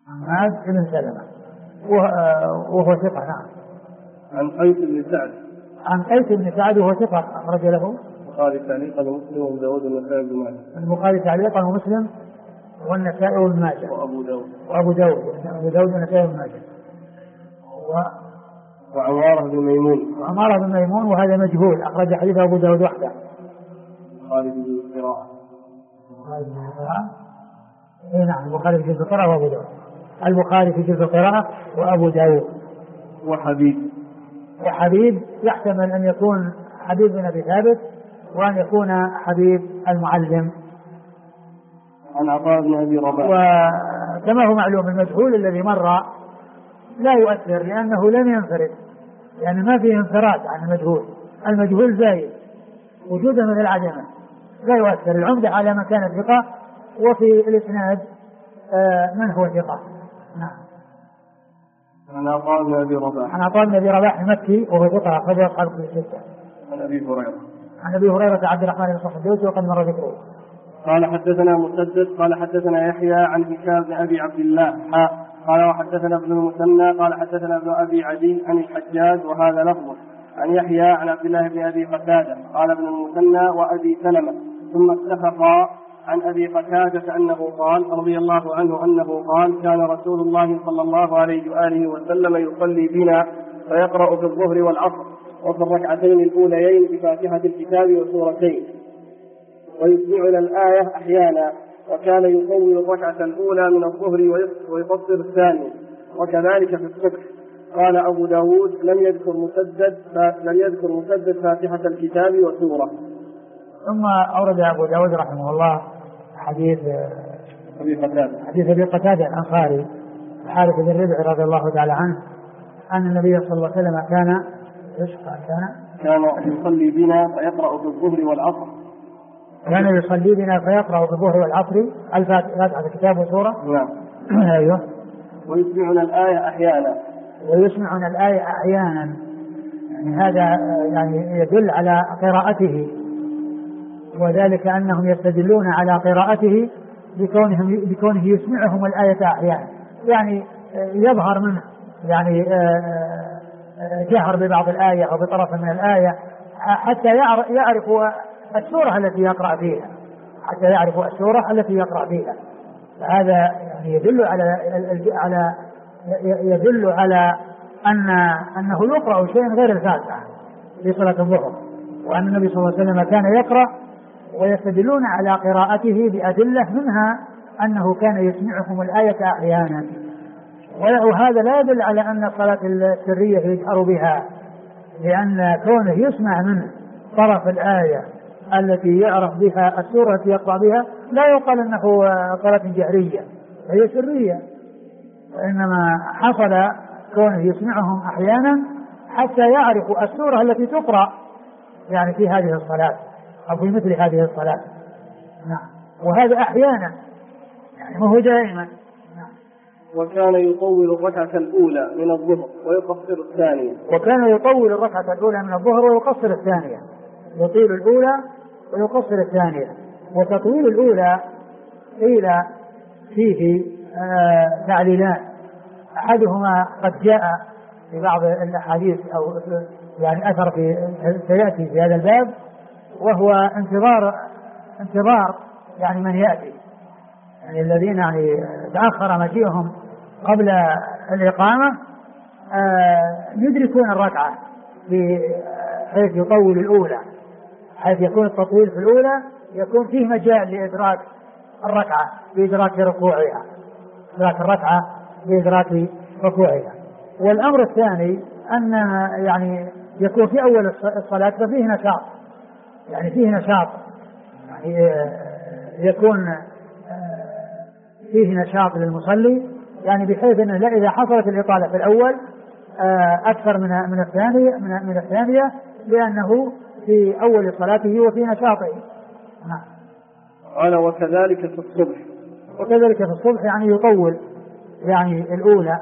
حماد بن سلمة وهو ثقة. نعم. عن قيس بن سعد. عن قيس بن سعد وهو ثقة أخرج له البخاري تعليقا ومسلم وأبو داود والنسائي وابن ماجه. البخاري تعليقا ومسلم والنسائي وابن ماجه. وأبو داود والنسائي وابن ماجه. وعمارة بن ميمون. وعمارة بن ميمون وهذا مجهول، أخرج حديث أبو داود وحده. البخاري في جزء القراءة. نعم البخاري في جزء القراءة وأبو داود. البخاري في جزء القراءة وأبو داود. وحبيب يحتمل أن يكون حبيب بن أبي ثابت وأن يكون حبيب المعلم. عن عطاء بن أبي رباح. وكما هو معلوم المجهول الذي مر لا يؤثر لأنه لم ينفرد، يعني ما فيه انفراد عن المجهول زايد وجودا من العدمة لا يؤثر. العمدة على مكان الثقة، وفي الإسناد من هو ثقة. نعم. عن عطاء بن أبي رباح المكي وهو ثقة أخرجه أصحاب الكتب الستة. عن أبي هريرة عبد الرحمن بن صخر الدوسي وقد مر ذكره. قال حدثنا مسدد قال حدثنا يحيى عن هشام بن أبي عبد الله قال وحدثنا ابن المثنى قال حدثنا ابن أبي عدي عن الحجاج وهذا لفظه. عن يحيى عن عبد الله بن أبي قتادة قال ابن المثنى وأبي سلمة ثم اتفقا عن أبي قتادة أنه قال رضي الله عنه أنه قال كان رسول الله صلى الله عليه وآله وسلم يصلي بنا فيقرأ في الظهر والعصر وفي الركعتين الأوليين بفاتحة الكتاب وسورتين ويسمعنا الآية أحيانا، وكان يطول الركعة الأولى من الظهر ويقصر الثانية، وكذلك في الصبح. قال أبو داود لم يذكر مسدد فاتحة الكتاب وسورة. ثم أورد أبو داود رحمه الله حديث أبي قتادة الأنصاري الحارث بن ربيعة رضي الله تعالى عنه أن النبي صلى الله عليه وسلم كان يصلي بنا فيقرأ في الظهر والعصر. كان يصلي بنا فيقرأ في الظهر والعصر الفاتحة الكتاب وسورة. نعم. أيوه. ويسمعنا الآية أحيانا. يعني هذا يعني يدل على قراءته، وذلك أنهم يستدلون على قراءته بكونه يسمعهم الآية أحيانا، يعني يظهر منه يعني جهر ببعض الآية أو بطرف من الآية حتى يعرف السورة التي يقرأ فيها. فهذا يعني يدل على أنه يقرأ شيء غير الفاتحة في صلاة الظهر، وأن النبي صلى الله عليه وسلم كان يقرأ، ويستدلون على قراءته بأدلة منها أنه كان يسمعهم الآية أحيانا. وهذا لا يدل على أن الصلاة السرية يجهر بها، لأن كونه يسمع منه طرف الآية التي يعرف بها السورة التي يقرأ بها لا يقال أنه صلاة جهرية، هي سرية، وإنما حصل كونه يسمعهم أحيانا حتى يعرفوا السورة التي تقرأ يعني في هذه الصلاة أو في مثل هذه الصلاة. نعم. وهذا أحيانا يعني ما هو دائما. نعم. وكان يطول الركعة الأولى من الظهر ويقصر الثانية. يطيل الأولى ويقصر الثانية. وتطويل الأولى قيل فيه تعليلان، أحدهما قد جاء في بعض الأحاديث أو يعني أثر سيأتي في هذا الباب، وهو انتظار يعني من يأتي، يعني الذين يعني تأخر مجيئهم قبل الإقامة يدركون الركعة بحيث يطول الأولى، حيث يكون التطويل في الأولى يكون فيه مجال لإدراك الركعة بإدراك ركوعها. والأمر الثاني أن يعني يكون في أول الصلاة ففيه نشاط، يعني يكون فيه نشاط للمصلي، يعني بحيث أنه لا إذا حصلت الإطالة في الأول أكثر من الثانية لأنه في أول صلاته وفي نشاطه. قال وكذلك في الصبح يعني يطول يعني الأولى.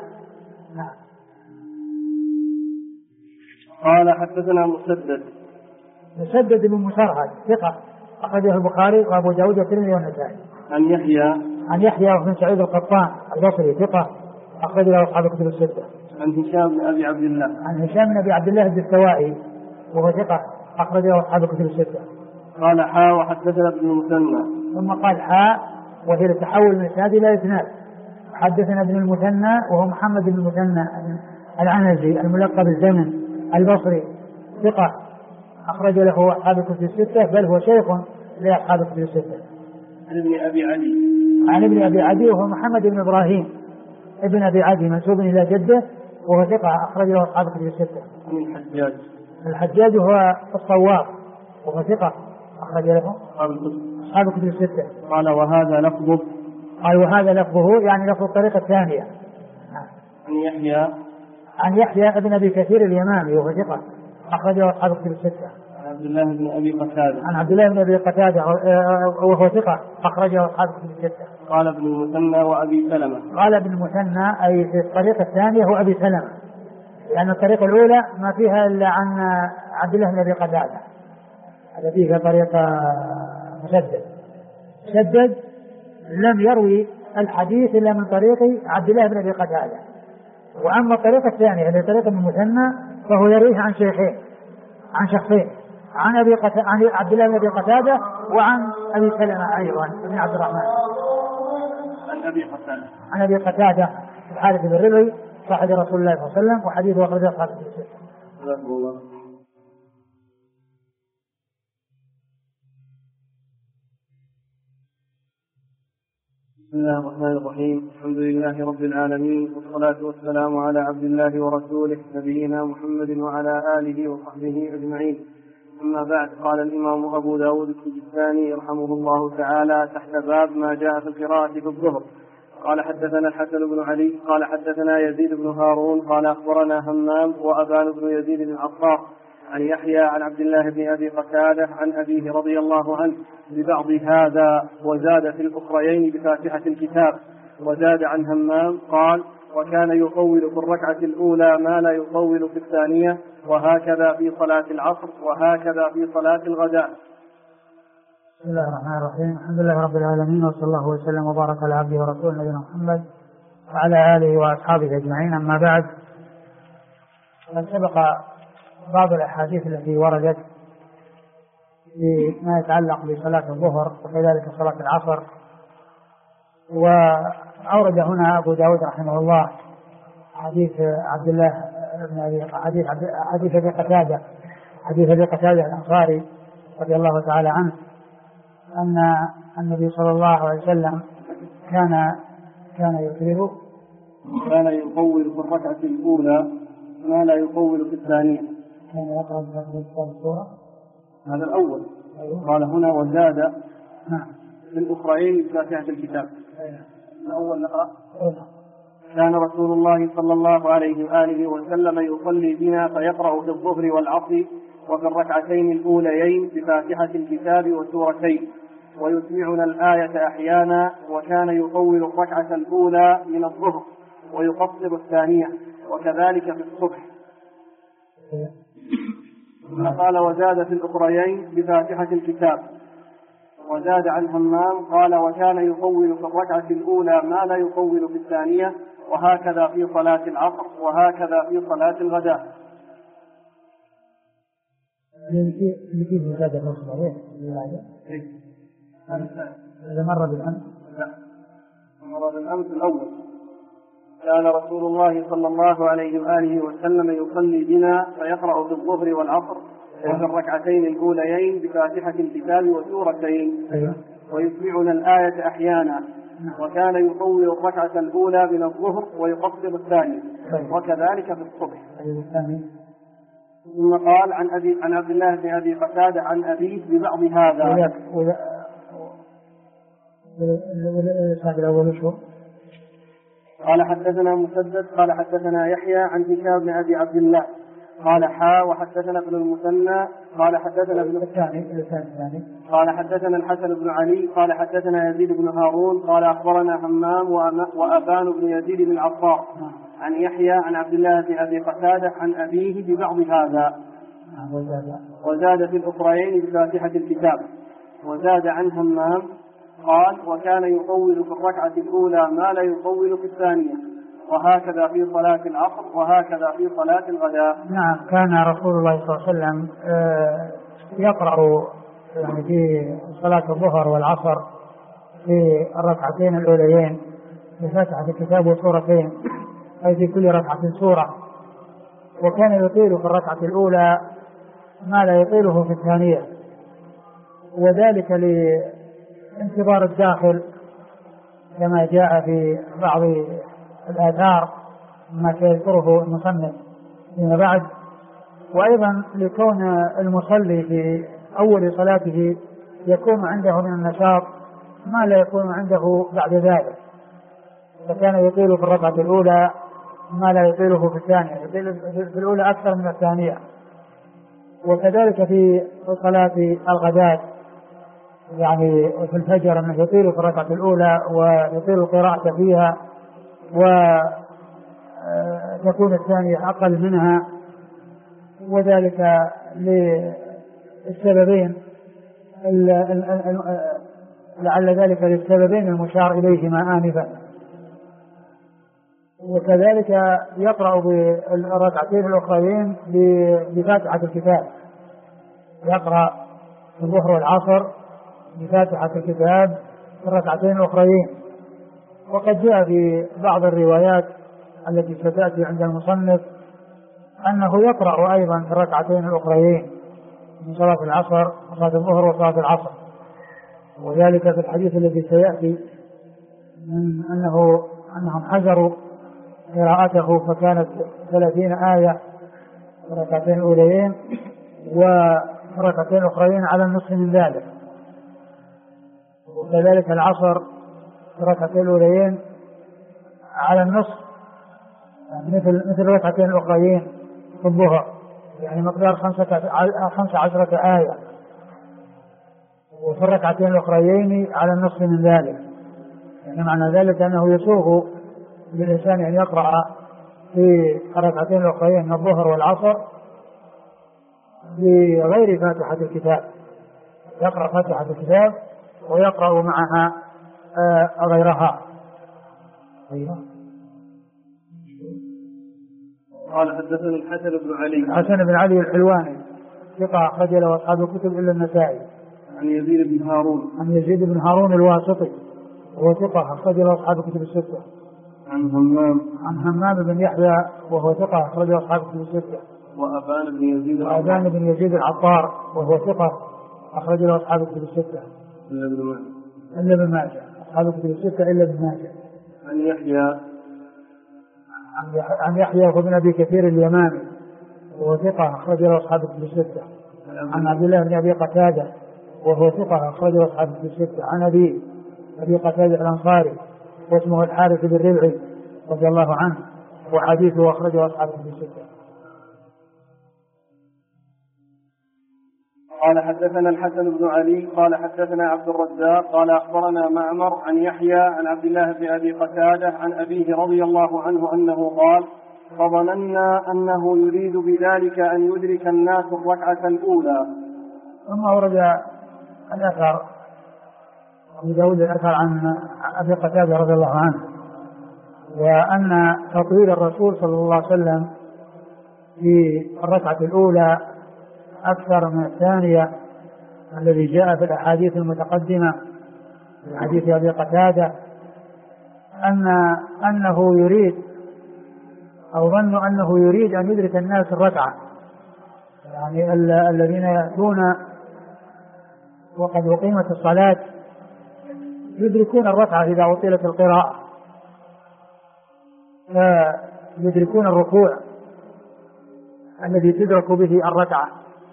قال حدثنا مسدد بن مسرهد ثقة أخرجه البخاري وأبو داود والترمذي والنسائي. عن يحيى عن يحيى بن سعيد القطان البصري ثقة أخرج له أصحاب الكتب الستة. عن هشام بن أبي عبد الله. عن هشام بن أبي عبد الله الدستوائي وهو ثقة أخرج له أصحاب الكتب الستة. قال حا وحدثنا ابن المثنى. ثم قال حا وهي التحول من إسناد إلى إسناد. حدثنا ابن المثنى وهو محمد بن المثنى العنزي الملقب الزمن البصري ثقة أخرج له أصحاب الكتب الستة بل هو شيخ لأصحاب الكتب الستة. عن ابن أبي عدي. عن ابن أبي عدي وهو محمد بن إبراهيم ابن أبي عدي منسوب إلى جده وهو ثقة أخرج له أصحاب الكتب الستة. عن الحجاج. الحجاج هو الصواب وهو ثقة أخرج له أصحاب الكتب الستة. قال وهذا لفظه. قال وهذا لفظه يعني لفظ الطريقة الثانية. عن يحيى. عن يحيى ابن أبي كثير اليمامي وهو ثقة أخرج له أصحاب الكتب الستة. عن عبد الله بن أبي قتادة. عن عبد الله بن أبي قتادة وهو ثقة أخرج له أصحاب الكتب الستة. قال ابن المثنى وأبي سلمة. قال ابن المثنى أي في الطريقة الثانية هو أبي سلمة لأن الطريقة الأولى ما فيها إلا عن عبد الله بن أبي قتادة. هذا فيها طريقة مسدد لم يروي الحديث إلا من طريق عبد الله بن أبي قتادة. وأما الطريقة الثانية اللي طريقة المثنى فهو يرويه عن شيخين عن شخصين عن عبد الله بن أبي قتادة وعن أبي سلمة أيضا بن عبد الرحمن. عن أبي قتادة الحارث بن ربعي صاحب رسول الله صلى الله عليه وسلم وحديثه أخرجه أصحاب الكتب. بسم الله الرحمن الرحيم. الحمد لله رب العالمين والصلاة والسلام على عبد الله ورسوله نبينا محمد وعلى آله وصحبه أجمعين. أما بعد. قال الإمام أبو داود السجستاني رحمه الله تعالى تحت باب ما جاء في القراءة في الظهر. قال حدثنا الحسن بن علي قال حدثنا يزيد بن هارون قال أخبرنا همام وأبان بن يزيد بن عطار عن يحيى عن عبد الله بن أبي قتادة عن أبيه رضي الله عنه ببعض هذا وزاد في الأخريين بفاتحة الكتاب. وزاد عن همام قال وكان يطول في الركعة الأولى ما لا يطول في الثانية وهكذا في صلاة العصر وهكذا في صلاة الغداء. بسم الله الرحمن الرحيم. الحمد لله رب العالمين وصلى الله وسلم وبارك على عبده ورسوله نبينا محمد وعلى آله وأصحابه أجمعين. أما بعد قد سبق بعض الأحاديث التي وردت فيما يتعلق بصلاة الظهر وكذلك صلاة العصر. وأورد هنا أبو داود رحمه الله حديث عبد الله بن أبي حديث أبي قتادة الأنصاري رضي الله تعالى عنه أن النبي صلى الله عليه وسلم كان يطول في الركعة الأولى ما لا يطول في الثانية. كان يقرأ بالسورة. هذا الأول. قال هنا وزاد في الأخرين بفاتحة الكتاب. الأول نقرأ. كان رسول الله صلى الله عليه وآله وسلم يصلي بنا فيقرأ في الظهر والعصر وفي الركعتين الأوليين بفاتحة الكتاب وسورتين ويسمعنا الآية أحيانا وكان يطول الركعة الأولى من الظهر ويقصر الثانية وكذلك في الصبح. قال وزاد في الأخريين بفاتحة الكتاب. وزاد عن همام قال وكان يطول في الركعة الأولى ما لا يطول في الثانية وهكذا في صلاة العصر وهكذا في صلاة الغداء. إذا مر بالأمس. لا مر بالأمس الأول. كان رسول الله صلى الله عليه وآله وسلم يصلي بنا فيقرأ في الظهر والعصر وفي الركعتين الأوليين بفاتحة الكتاب وسورتين ويسمعنا الآية أحيانا وكان يطول الركعة الأولى من الظهر ويقصر الثانية وكذلك في الصبح. ثم قال عن عبد الله بن أبي قتادة عن أبيه ببعض هذا. قال حدثنا مسدد قال حدثنا يحيى عن هشام بن أبي عبد الله قال حا وحدثنا ابن المثنى قال حدثنا ابن قال حدثنا الحسن بن علي قال حدثنا يزيد بن هارون قال أخبرنا همام وأبان بن يزيد بن عطار عن يحيى عن عبد الله بن أبي قتادة عن أبيه ببعض هذا. وزاد في الأخرين بفاتحة الكتاب. وزاد عن همام قال: وكان يطول في الركعة الأولى ما لا يطول في الثانية، وهكذا في صلاة العصر وهكذا في صلاة الغداء. نعم، كان رسول الله صلى الله عليه وسلم يقرأ يعني في صلاة الظهر والعصر في الركعتين الأوليين بفاتحة الكتاب وسورتين، أي في كل ركعة سورة، وكان يطيل في الركعة الأولى ما لا يطيله في الثانية، وذلك لانتظار الداخل كما جاء في بعض الآثار ما سيذكره المصنف فيما بعد، وأيضا لكون المصلي في أول صلاته يكون عنده من النشاط ما لا يكون عنده بعد ذلك، فكان يطيل في الركعة الأولى ما لا يطيله في الثانية، يطيل في الأولى أكثر من الثانية. وكذلك في صلاة الغداة يعني في الفجر أنه يطيل في الركعة الأولى ويطيل القراءة فيها، وتكون الثانية أقل منها، وذلك للسببين لعل ذلك للسببين المشار إليهما آنفا. وكذلك يقرأ بالركعتين الأخرين بفاتحة الكتاب، يقرأ في الظهر والعصر بفاتحة الكتاب في الركعتين الأخرين. وقد جاء في بعض الروايات التي ستأتي عند المصنف أنه يقرأ أيضا في الركعتين الأخرين من صلاة العصر وصلاة الظهر وصلاة العصر، وذلك في الحديث الذي سيأتي من أنهم حجروا قراءته فكانت 30 آية في الركعتين الأوليين وفي الركعتين الأخرين على النصف من ذلك، وكذلك العصر في الركعتين الأوليين على النصف مثل الركعتين الأخرين في الظهر، يعني مقدار 15 آية، وفي الركعتين الأخرين على النصف من ذلك. يعني معنى ذلك أنه يسوغ للإنسان أن يقرأ في الركعتين الأخرين من الظهر والعصر بغير فاتحة الكتاب، يقرأ فاتحة الكتاب ويقرأ معها غيرها. قال: حدثني الحسن بن علي. الحسن بن علي الحلواني ثقة أخرج له أصحاب الكتب إلا النسائي. عن يزيد بن هارون. عن يزيد بن هارون الواسطي وهو ثقة أخرج له أصحاب الكتب الستة. عن همام. عن همام بن يحيى وهو ثقة أخرج له أصحاب الكتب الستة. وأبان بن يزيد العطار وهو ثقة أخرج له أصحاب الكتب الستة إلا ابن ماجه. أصحاب الكتب الستة إلا ابن ماجه. عن يحيى وابن أبي كثير اليمامي وهو ثقة أخرج له أصحاب الكتب الستة. عن عبد الله بن أبي قتادة وهو ثقة أخرج له أصحاب الكتب الستة. عن أبي قتادة الأنصاري واسمه الحارث بن ربعي رضي الله عنه وحديثه أخرجه أصحاب الكتب الستة. قال: حدثنا الحسن بن علي قال حدثنا عبد الرزاق قال أخبرنا معمر عن يحيى عن عبد الله بن أبي قتادة عن أبيه رضي الله عنه أنه قال: فظننا أنه يريد بذلك أن يدرك الناس الركعة الأولى. ثم ورد الأثر أبو داود الأثر عن أبي قتادة رضي الله عنه، وأن تطويل الرسول صلى الله عليه وسلم في الركعة الأولى أكثر من الثانية الذي جاء في الأحاديث المتقدمة في حديث أبي قتادة أنه يريد أو ظنوا أنه يريد أن يدرك الناس الركعة، يعني الذين يأتون وقد أقيمت الصلاة يدركون الركعة إذا أطيلت القراءة، فيدركون الركوع الذي تدرك به الركعة.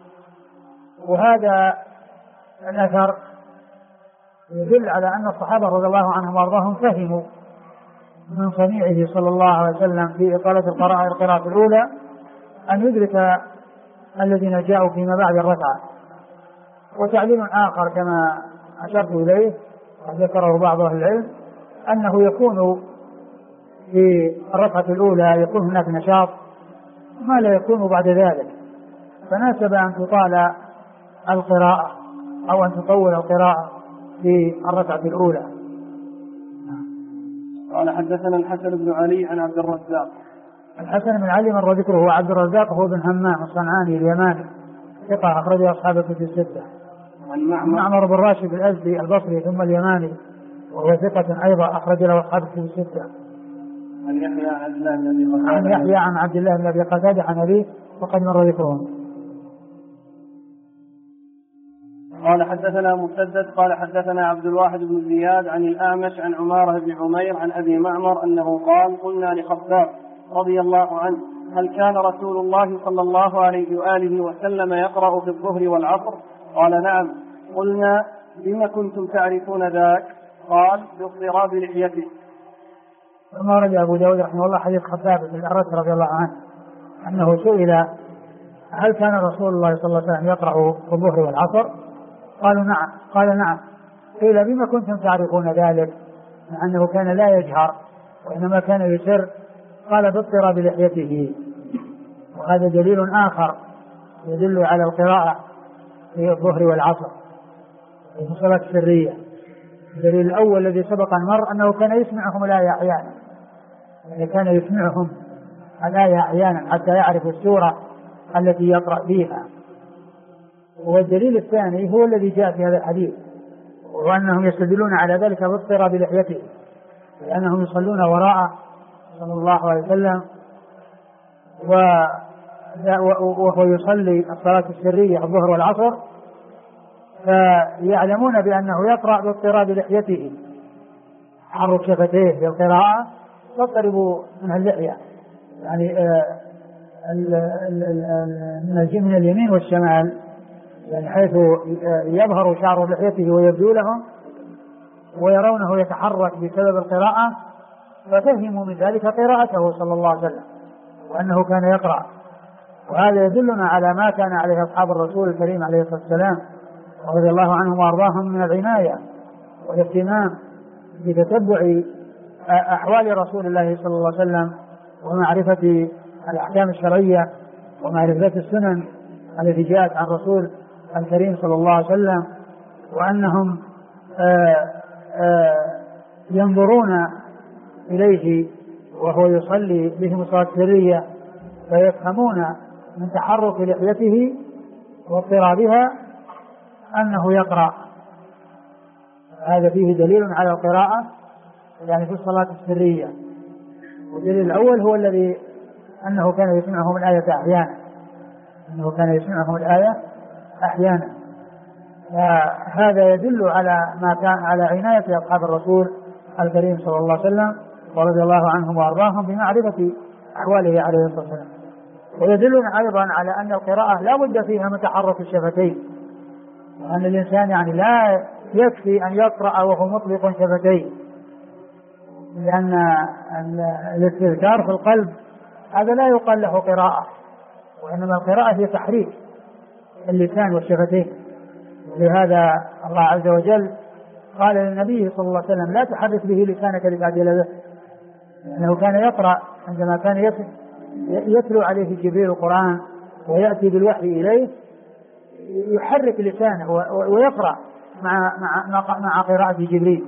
وهذا الأثر يدل على أن الصحابة رضي الله عنهم وارضاهم فهموا من صنيعه صلى الله عليه وسلم في إطالة القراءة الأولى أن يدرك الذين جاءوا فيما بعد الركعة. وتعليل آخر كما أشرت إليه وذكره بعض أهل العلم أنه يكون في الركعة الأولى يكون هناك نشاط ما لا يكون بعد ذلك، فناسب أن تطال القراءة أو أن تطول القراءة في الركعة الأولى. قال حدثنا الحسن بن علي عن عبد الرزاق. الحسن بن علي مر ذكره، هو عبد الرزاق هو بن همام الصنعاني اليماني ثقة أخرجه أصحاب الكتب الستة. عن معمر بن راشد الأزدي البصري ثم اليماني وهو ثقة أيضا أخرج له أصحاب الكتب الستة. عن يحيى عن عبد الله بن أبي قتادة. عن يحيى عن عبد الله بن أبي قتادة عن أبيه وقد مر ذكرهم. قال حدثنا مسدد قال حدثنا عبد الواحد بن زياد عن الأعمش عن عمارة بن عمير عن أبي معمر أنه قال قلنا لخباب رضي الله عنه هل كان رسول الله صلى الله عليه وآله وسلم يقرأ في الظهر والعصر؟ قال نعم. قلنا بما كنتم تعرفون ذاك؟ قال باضطراب لحيته. ثم ورد أبو داود رحمه الله حديث خباب بن الأرت رضي الله عنه أنه سئل هل كان رسول الله صلى الله عليه وسلم يقرأ في الظهر والعصر؟ قالوا نعم. قال نعم. قيل بما كنتم تعرفون ذلك؟ مع أنه كان لا يجهر وإنما كان يسر. قال باضطراب لحيته. وهذا دليل آخر يدل على القراءة في الظهر والعصر في الصلاة السرية. الدليل الأول الذي سبق أن مر أنه كان يسمعهم الآية أحيانا، يعني كان يسمعهم الآية أحيانا حتى يعرف السورة التي يقرأ فيها. والدليل الثاني هو الذي جاء في هذا الحديث، وأنهم يستدلون على ذلك باضطراب لحيته، لأنهم يصلون وراءه صلى الله عليه وسلم وهو يصلي الصلاة السرية الظهر والعصر، فيعلمون بأنه يقرأ باضطراب لحيته، حرك شفتيه بالقراءة تضطرب منها اللحية، يعني من اليمين والشمال، يعني حيث يظهر شعر لحيته ويبدو لهم ويرونه يتحرك بسبب القراءة، ففهموا من ذلك قراءته صلى الله عليه وسلم وأنه كان يقرأ. وهذا يدلنا على ما كان عليه أصحاب الرسول الكريم عليه الصلاة والسلام رضي الله عنهم وأرضاهم من العناية والاهتمام بتتبع أحوال رسول الله صلى الله عليه وسلم ومعرفة الأحكام الشرعية ومعرفة السنن التي جاءت عن الرسول الكريم صلى الله عليه وسلم، وأنهم ينظرون إليه وهو يصلي بهم الصلاة السرية فيفهمون من تحرك لحيته واضطرابها أنه يقرأ. هذا فيه دليل على القراءة يعني في الصلاة السرية. والدليل الأول هو الذي أنه كان يسمعهم الآية أحيانا، أنه كان يسمعهم الآية أحيانا. هذا يدل على ما كان على عناية أصحاب الرسول الكريم صلى الله عليه وسلم ورضي الله عنهم وأرضاهم بمعرفة أحواله عليه الصلاة والسلام. ويدلنا أيضا على أن القراءة لا بد فيها من تحرك الشفتين، وأن الإنسان يعني لا يكفي أن يقرأ وهو مطلق شفتيه، لأن الاستذكار في القلب هذا لا يقال له قراءة، وإنما القراءة هي تحريك اللسان والشفتين. لهذا الله عز وجل قال للنبي صلى الله عليه وسلم لا تحرك به لسانك لتعجل به، لأنه كان يقرأ عندما كان يتلو عليه جبريل القرآن ويأتي بالوحي إليه يحرك لسانه ويقرأ مع قراءة جبريل،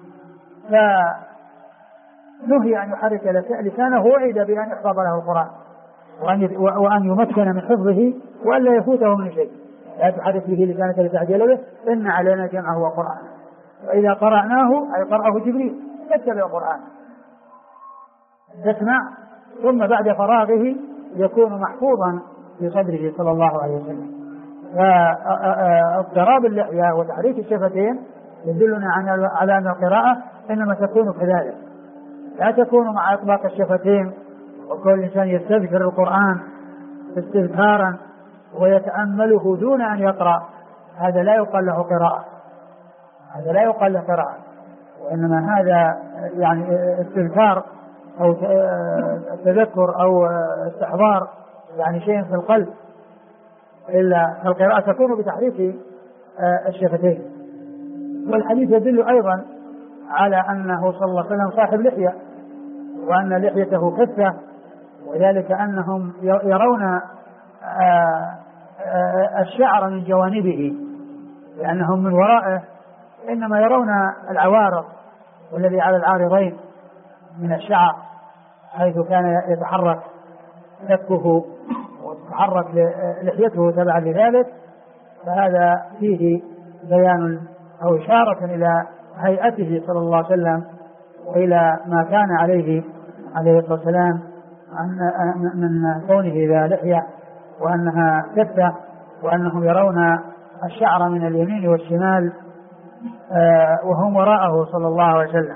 فنهي أن يحرك لسانه وعد بأن يحفظ له القرآن وأن يمكن من حفظه وأن لا يفوته من شيء. لا تحرك به لسانك لتعجل به إن علينا جمعه وقرآنه، وإذا قرأناه أي قرأه جبريل فاتبع القرآن تسمع، ثم بعد فراغه يكون محفوظا في صدره صلى الله عليه وسلم. فاضطراب اللحية وتحريك الشفتين يدلنا على أن القراءة إنما تكون كذلك، لا تكون مع إطلاق الشفتين وكل إنسان يستذكر القرآن استذكارا ويتأمله دون أن يقرأ، هذا لا يقال له قراءة، هذا لا يقال له قراءة، وإنما هذا يعني استذكار أو تذكر أو استحضار يعني شيء في القلب، إلا القراءة تكون بتحريك الشفتين. والحديث يدل أيضا على أنه صلى الله عليه وسلم صاحب لحية وأن لحيته كثة، وذلك أنهم يرون الشعر من جوانبه، لأنهم من ورائه إنما يرون العوارض والذي على العارضين من الشعر حيث كان يتحرك كفه وتتحرك لحيته تبعا لذلك، فهذا فيه بيان أو إشارة إلى هيئته صلى الله عليه وسلم وإلى ما كان عليه الصلاة والسلام من كونه ذا لحية وأنها كثة، وأنهم يرون الشعر من اليمين والشمال وهم وراءه صلى الله عليه وسلم.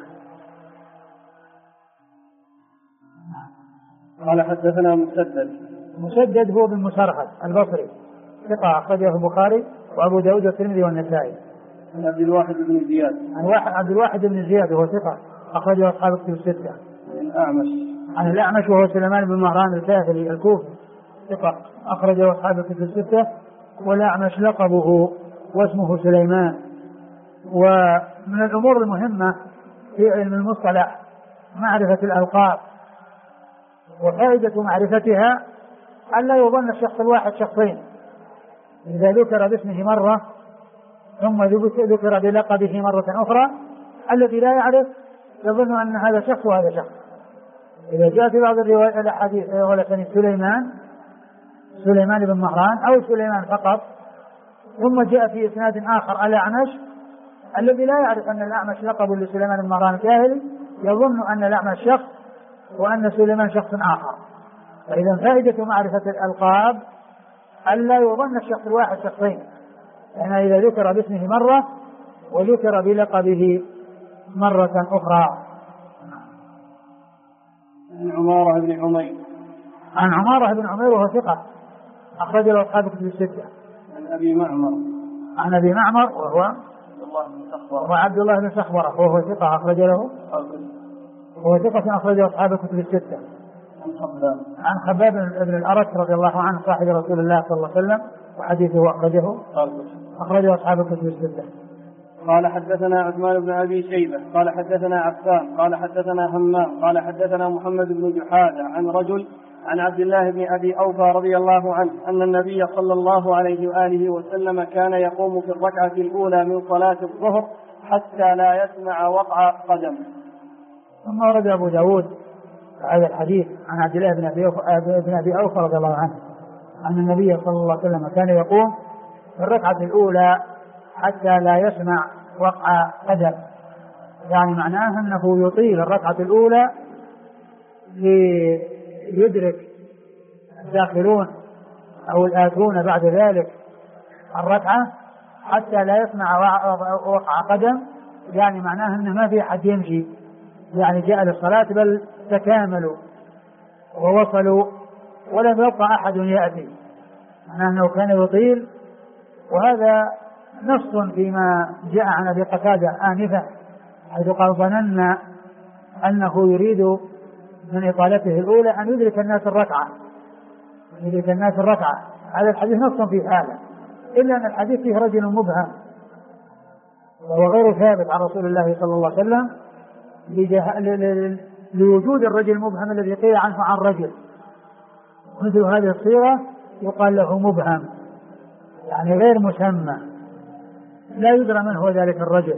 قال حدثنا مسدد هو بن مسرهد البصري ثقة أخرجه البخاري وأبو داود والترمذي والنسائي. عن عبد الواحد بن زياد. عبد الواحد بن زياد وهو ثقة أخرجه أصحاب الكتب الستة. عن الأعمش وهو سليمان بن مهران الكاهلي الكوفي ثقة أخرجه أصحاب الكتب الستة. والأعمش لقبه واسمه سليمان. ومن الأمور المهمة في علم المصطلح معرفة الألقاب، وفائدة معرفتها ألا يظن الشخص الواحد شخصين، إذا ذكر باسمه مرة ثم ذكر بلقبه مرة أخرى الذي لا يعرف يظن أن هذا شخص وهذا شخص. إذا جاء في بعض الروايات الأحاديث ولكن سليمان بن مهران أو سليمان فقط، ثم جاء في إسناد آخر الأعمش، الذي لا يعرف أن الأعمش لقب لسليمان بن مهران الكاهلي يظن أن الأعمش شخص وأن سليمان شخص آخر. فإذا فائدة معرفة الألقاب ألا يظن الشخص الواحد شخصين، لأن إذا ذكر باسمه مرة وذكر بلقبه مرة أخرى. عن عمارة بن عمير وهو ثقة أخرج له أصحاب الكتب الستة. عن أبي معمر وهو عبد الله بن سخبرة وهو ثقة أخرج له أصحاب الكتب الستة. عن خباب بن الأرت رضي الله عنه صاحب رسول الله صلى الله عليه وسلم وحديثه أخرجه أصحاب الكتب الستة. قال حدثنا عثمان بن أبي شيبة قال حدثنا عفان قال حدثنا همام قال حدثنا محمد بن جحادة عن رجل عن عبد الله بن أبي أوفى رضي الله عنه أن النبي صلى الله عليه وآله وسلم كان يقوم في الركعة الأولى من صلاة الظهر حتى لا يسمع وقع قدم. ثم ورد أبو داود هذا الحديث عن عبد الله بن أبي أوفى رضي الله عنه أن النبي صلى الله عليه وسلم كان يقوم في الركعة الأولى حتى لا يسمع وقع قدم، يعني معناه أنه يطيل الركعة الأولى ليدرك الداخلون أو الآتون بعد ذلك الركعة حتى لا يسمع وقع قدم، يعني معناه أنه ما في أحد يمشي، يعني جاء للصلاة بل تكاملوا ووصلوا ولم يبقى أحد يأتي، معناه أنه كان يطيل. وهذا نص فيما جاء عن أبي قتادة آنفا حيث قال ظننا أنه يريد من إطالته الأولى أن يدرك الناس الركعة. هذا الحديث نص في هذا، إلا أن الحديث فيه رجل مبهم وهو غير ثابت عن رسول الله صلى الله عليه وسلم لوجود الرجل المبهم الذي قيل عنه عن رجل، مثل هذه الصيغة يقال له مبهم، يعني غير مسمى لا يدرى من هو ذلك الرجل.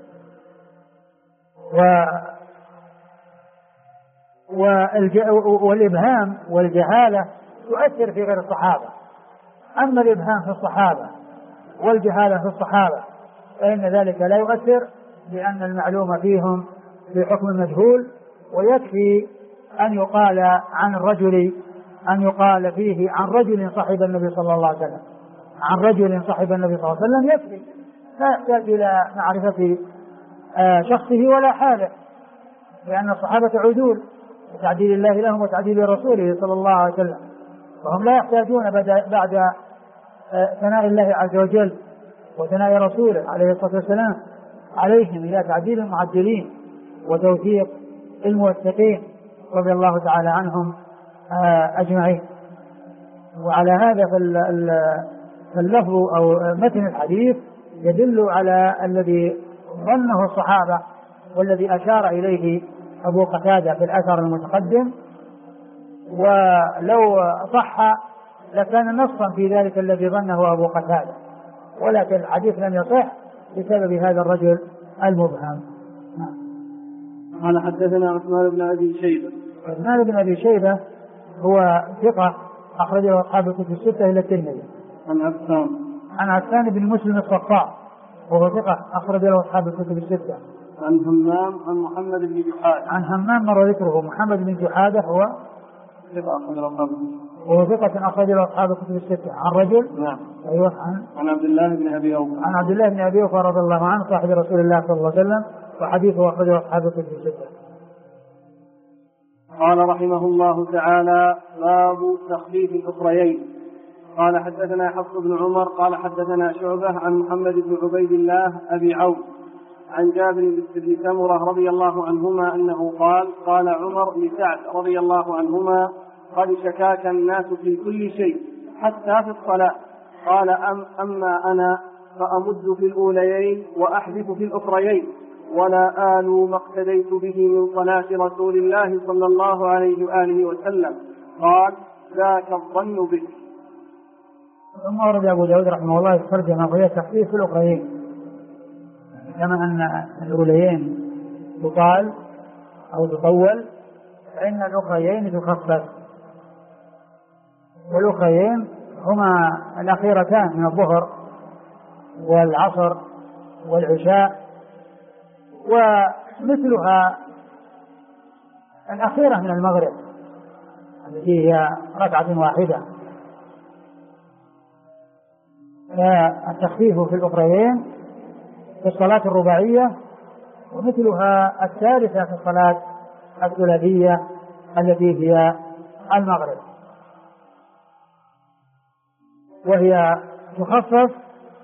والإبهام والجهالة تؤثر في غير الصحابة، أما الإبهام في الصحابة والجهالة في الصحابة فإن ذلك لا يؤثر، لأن المعلوم فيهم بحكم المجهول، ويكفي أن يقال عن الرجل أن يقال فيه عن رجل صاحب النبي صلى الله عليه وسلم، عن رجل صاحب النبي صلى الله عليه وسلم يكفي، لا يحتاج إلى معرفة شخصه ولا حاله، لأن الصحابة عدول وتعديل الله لهم وتعديل رسوله صلى الله عليه وسلم، وهم لا يحتاجون بعد ثناء الله عز وجل وثناء رسوله عليه الصلاة والسلام عليهم إلى تعديل المعدلين وتوثيق الموثقين رضي الله تعالى عنهم أجمعين. وعلى هذا فاللفظ أو متن الحديث يدل على الذي ظنه الصحابة والذي أشار إليه أبو قتادة في الأثر المتقدم، ولو صح لكان نصا في ذلك الذي ظنه أبو قتادة، ولكن الحديث لم يصح بسبب هذا الرجل المبهم. قال حدثنا عثمان بن أبي شيبة. عثمان بن أبي شيبة هو ثقة أخرجه أصحاب الكتب الستة إلى الترمذي. عن عفان بن مسلم الصفاء وهو ثقة أخرج له أصحاب الكتب الستة. عن همام عن محمد بن جحادة. عن همام مر ذكره. محمد بن جحادة هو ثقة أخرج له أصحاب الكتب الستة. عن رجل نعم أيوه عن عبد الله بن أبي أوفى. عن عبد الله بن أبي أوفى رضي الله عنه صاحب رسول الله صلى الله عليه وسلم وحديثه أخرجه أصحاب الكتب الستة. قال رحمه الله تعالى: باب تخفيف الأخريين. قال حدثنا حفص بن عمر قال حدثنا شعبة عن محمد بن عبيد الله أبي عوف عن جابر بن سمرة رضي الله عنهما أنه قال عمر لسعد رضي الله عنهما: قد شكاك الناس في كل شيء حتى في الصلاة. قال أما أنا فأمد في الأوليين وأحذف في الأخريين ولا آل ما اقتديت به من صلاة رسول الله صلى الله عليه وآله وسلم. قال: ذاك الظن بك. ثم ورد أبو داود رحمه الله الترجمة وهي تخفيف في الأخريين، كما أن الأوليين تطال أو تطول فإن الأخريين تخفف. والأخريين هما الأخيرتان من الظهر والعصر والعشاء، ومثلها الأخيرة من المغرب التي هي ركعة واحدة. التخفيف في الأخريين في الصلاة الرباعية، ومثلها الثالثة في الصلاة الثلاثية التي هي المغرب، وهي تخفف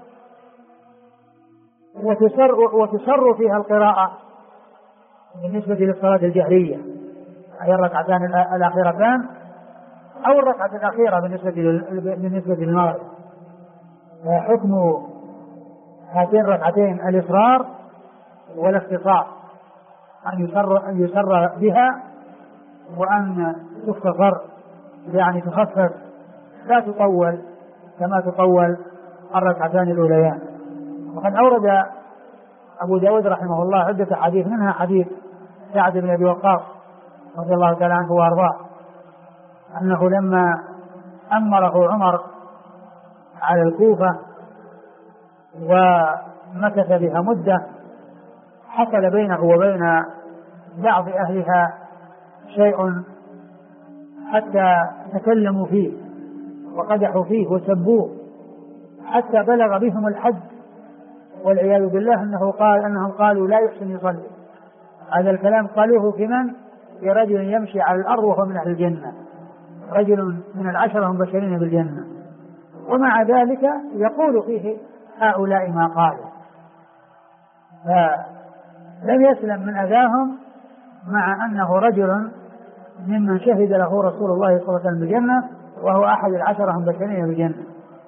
وتسر فيها القراءة بالنسبة للصلاة الجهرية، أي الركعتان الأخيرتان أو الركعة الأخيرة بالنسبة للمغرب. حكم هاتين الركعتين الإصرار والاختصار، أن يسر بها وأن تختصر، يعني تخفف لا تطول كما تطول الركعتان الأوليان. وقد أورد أبو داود رحمه الله عدة حديث، منها حديث سعد بن أبي وقاص رضي الله تعالى عنه وأرضاه أنه لما أمره عمر على الكوفة ومكث بها مدة حصل بينه وبين بعض أهلها شيء حتى تكلموا فيه وقدحوا فيه وسبوه حتى بلغ بهم الحد، والعياذ بالله أنهم قالوا لا يحسن يصلي. هذا الكلام قالوه في من؟ في رجل يمشي على الأرض وهو من أهل الجنة، رجل من العشرة هم بشرين بالجنة، ومع ذلك يقول فيه هؤلاء ما قالوا، فلم يسلم من أذاهم مع أنه رجل ممن شهد له رسول الله صلى الله عليه وسلم بالجنة، وهو أحد العشرة هم بشرين بالجنة.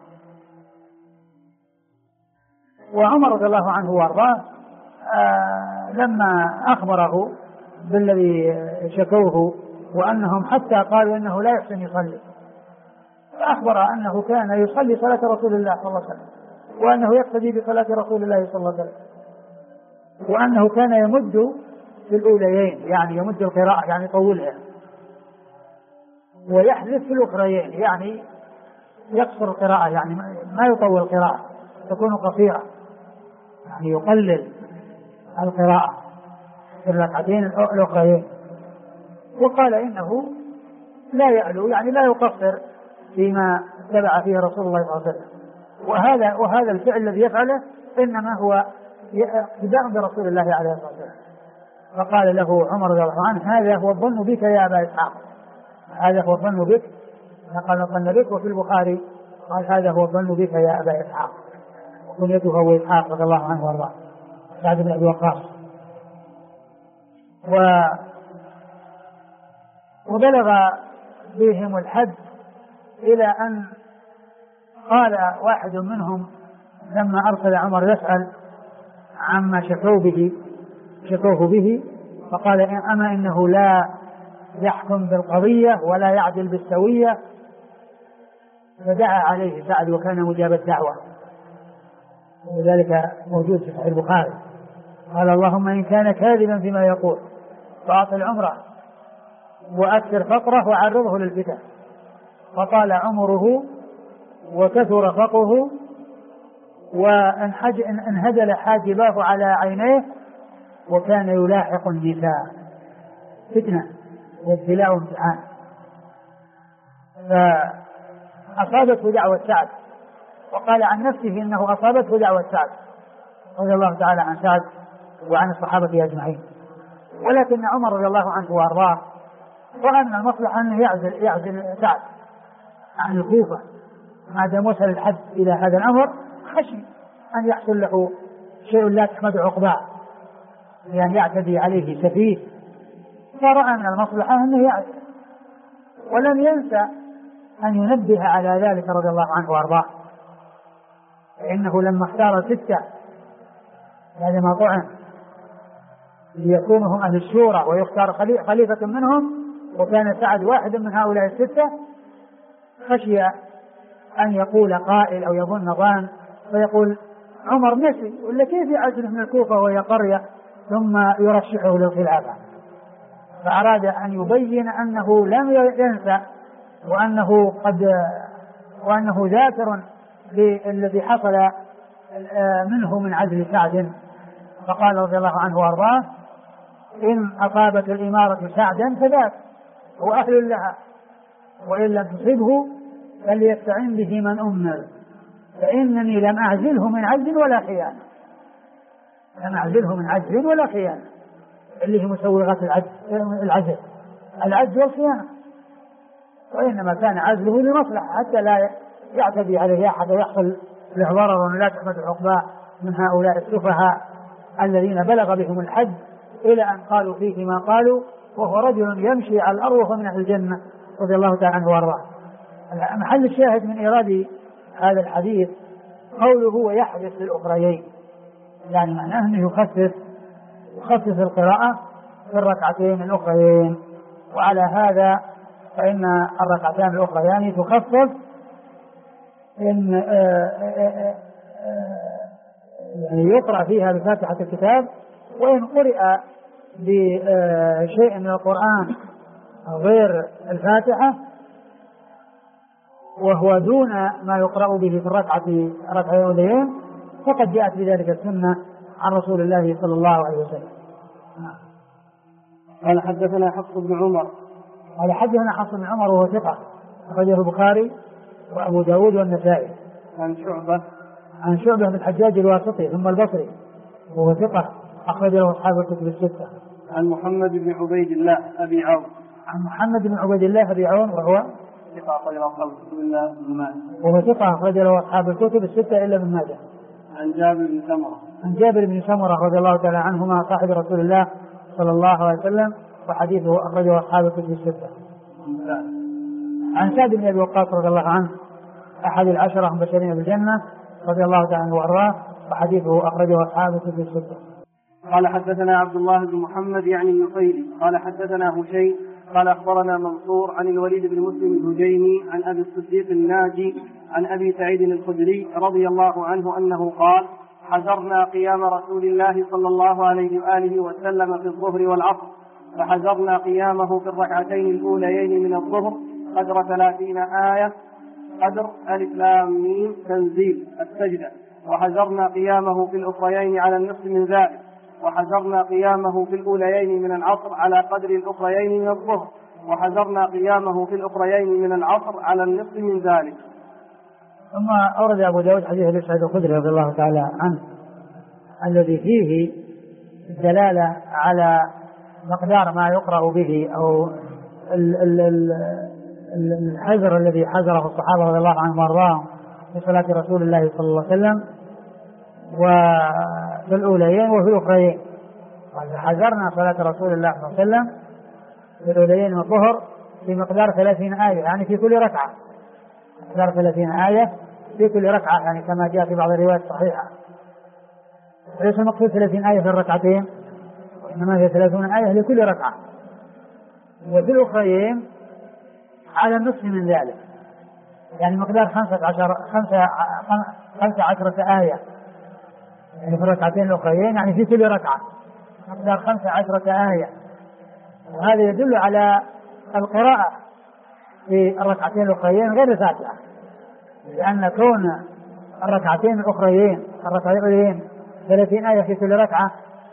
وعمر رضي الله عنه وارضاه لما أخبره بالذي شكوه وأنهم حتى قالوا إنه لا يحسن يصلي، فأخبر أنه كان يصلي صلاة رسول الله صلى الله عليه وسلم، وأنه يقتدي بصلاة رسول الله صلى الله عليه وسلم، وأنه كان يمد في الأوليين، يعني يمد القراءة يعني يطولها، ويحذف في الأخريين يعني يقصر القراءة، يعني ما يطول القراءة، تكون قصيرة، يعني يقلل القراءة في الركعتين الأخريين. وقال إنه لا يعلو، يعني لا يقصر فيما اتبع فيه رسول الله صلى الله عليه وسلم. وهذا الفعل الذي يفعله إنما هو اقتداء برسول الله عليه الصلاة والسلام. فقال له عمر رضي الله عنه: هذا هو الظن بك يا أبا إسحاق، هذا هو الظن بك، قال الظن بك. وفي البخاري قال: هذا هو الظن بك يا أبا إسحاق، وكنيته هو إسحاق رضي الله عنه وارضاه، سعد بن أبي وقاص. وبلغ بهم الحد إلى أن قال واحد منهم لما أرسل عمر يسأل عما شكوه به، فقال: أما إنه لا يحكم بالقضية ولا يعدل بالسوية. فدعا عليه سعد وكان مجاب الدعوة، ولذلك موجود في صحيح البخاري. قال اللهم إن كان كاذبا فيما يقول فأطل عمره وأكثر فقره وعرضه للفتن، فطال عمره وكثر فقره وانهدل حاجباه على عينيه وكان يلاحق النساء، فتنة وابتلاء وامتحان. فأصابته دعوة سعد، وقال عن نفسه إنه أصابته دعوة سعد رضي الله تعالى عن سعد وعن الصحابة أجمعين. ولكن عمر رضي الله عنه وأرضاه رأى أن المصلحة أنه يعزل سعد عن الكوفة ما دام وصل الحد إلى هذا الأمر، خشي أن يحصل له شيء لا تحمد عقباه لأن يعتدي عليه سفيه، فرأى من المصلحة أنه يعزل، ولم ينسى أن ينبه على ذلك رضي الله عنه وأرضاه، فإنه لما اختار 6 بعدما طعن ليكونوا هم أهل الشورى ويختار خليفة منهم، وكان سعد واحد من هؤلاء 6، خشي أن يقول قائل أو يظن ظان فيقول عمر نسي ولا كيف يعزله من الكوفة وهي قرية ثم يرشحه للخلافة، فأراد أن يبين أنه لم ينسى وأنه ذاكر بالذي حصل منه من عزل سعد. فقال رضي الله عنه وارضاه إن أصابت الإمارة سعدا فذاك هو أهل لها، وإن لم تصبه فليستعن به من أمر، فإنني لم أعزله من عزل ولا خيانة، لم أعزله من عزل ولا خيانة اللي هي مسوغات العجز والخيانة، وإنما كان عزله لمصلحة حتى لا يعتدي عليه أحد ويحصل له ضرر ولا تحمد عقباه من هؤلاء السفهاء الذين بلغ بهم الحد إلى أن قالوا فيه ما قالوا، وهو رجل يمشي على الأرض وهو من أهل الجنة رضي الله تعالى عنه وارضاه. محل الشاهد من إيراد هذا الحديث قوله ويحدث للأخريين، يعني معناه أنه يخفف القراءة في الركعتين الأخريين، وعلى هذا فإن الركعتان الأخريان تخفف إن يعني يقرأ فيها بفاتحة الكتاب، وإن قرئ بشيء من القرآن غير الفاتحة وهو دون ما يقرأ به في الركعتين الأوليين فقد جاءت بذلك السنة عن رسول الله صلى الله عليه وسلم. قال حدثنا حفص بن عمر قال حدثنا حفص بن عمر وهو ثقة أخرجه البخاري وأبو داود والنسائي. عن شعبة بن الحجاج الواسطي ثم البصري وهو ثقة أخرج له أصحاب الكتب الستة. عن محمد بن عبيد الله أبي عون. عن محمد بن عبيد الله أبي عون وهو ثقة أخرج له أصحاب الكتب إلا ابن ماجه. وهو ثقة أخرج له أصحاب الكتب الستة إلا ابن ماجه. عن جابر بن سمرة. عن جابر بن سمرة رضي الله تعالى عنهما صاحب رسول الله صلى الله عليه وسلم وحديثه أخرجه أصحاب الكتب الستة. عن سعد بن أبي وقاص رضي الله عنه أحد العشرة المبشرين بالجنة رضي الله تعالى عنه وأرضاه وحديثه أخرجه أصحاب الكتب الستة. قال حدثنا عبد الله بن محمد يعني النفيلي قال حدثنا هشيم قال أخبرنا منصور عن الوليد بن مسلم الهجيمي عن أبي الصديق الناجي عن أبي سعيد الخدري رضي الله عنه أنه قال حذرنا قيام رسول الله صلى الله عليه وآله وسلم في الظهر والعصر، فحذرنا قيامه في الركعتين الأوليين من الظهر قدر 30 آية قدر ألف لام ميم تنزيل السجدة، وحذرنا قيامه في الأخريين على النصف من ذلك، وحذرنا قيامه في الأوليين من العصر على قدر الأخريين من الظهر، وحذرنا قيامه في الأخريين من العصر على النصف من ذلك. ثم أورد أبو داود حديث أبي سعيد الخدري رضي الله تعالى عنه الذي فيه الدلالة على مقدار ما يقرأ به أو الحذر الذي حذره الصحابة رضي الله عنهم وارضاهم في صلاة رسول الله صلى الله عليه وسلم وفي الأوليين وفي الأخريين. حذرنا صلاة رسول الله صلى الله عليه وسلم في الأوليين والظهر في مقدار 30 آية، يعني في كل ركعة مقدار 30 آية في كل ركعة، يعني كما جاء في بعض الروايات الصحيحة. ليس المقصود 30 آية في الركعتين، وإنما هي 30 آية لكل ركعة. وفي الأخريين على النصف من ذلك، يعني مقدار 15 آية يعني في الركعتين الأخريين يعني في كل ركعة مقدار 15 آية. وهذا يدل على القراءة في الركعتين الأخريين غير الفاتحة، لأن كون الركعتين الأخريين 30 آية في كل ركعة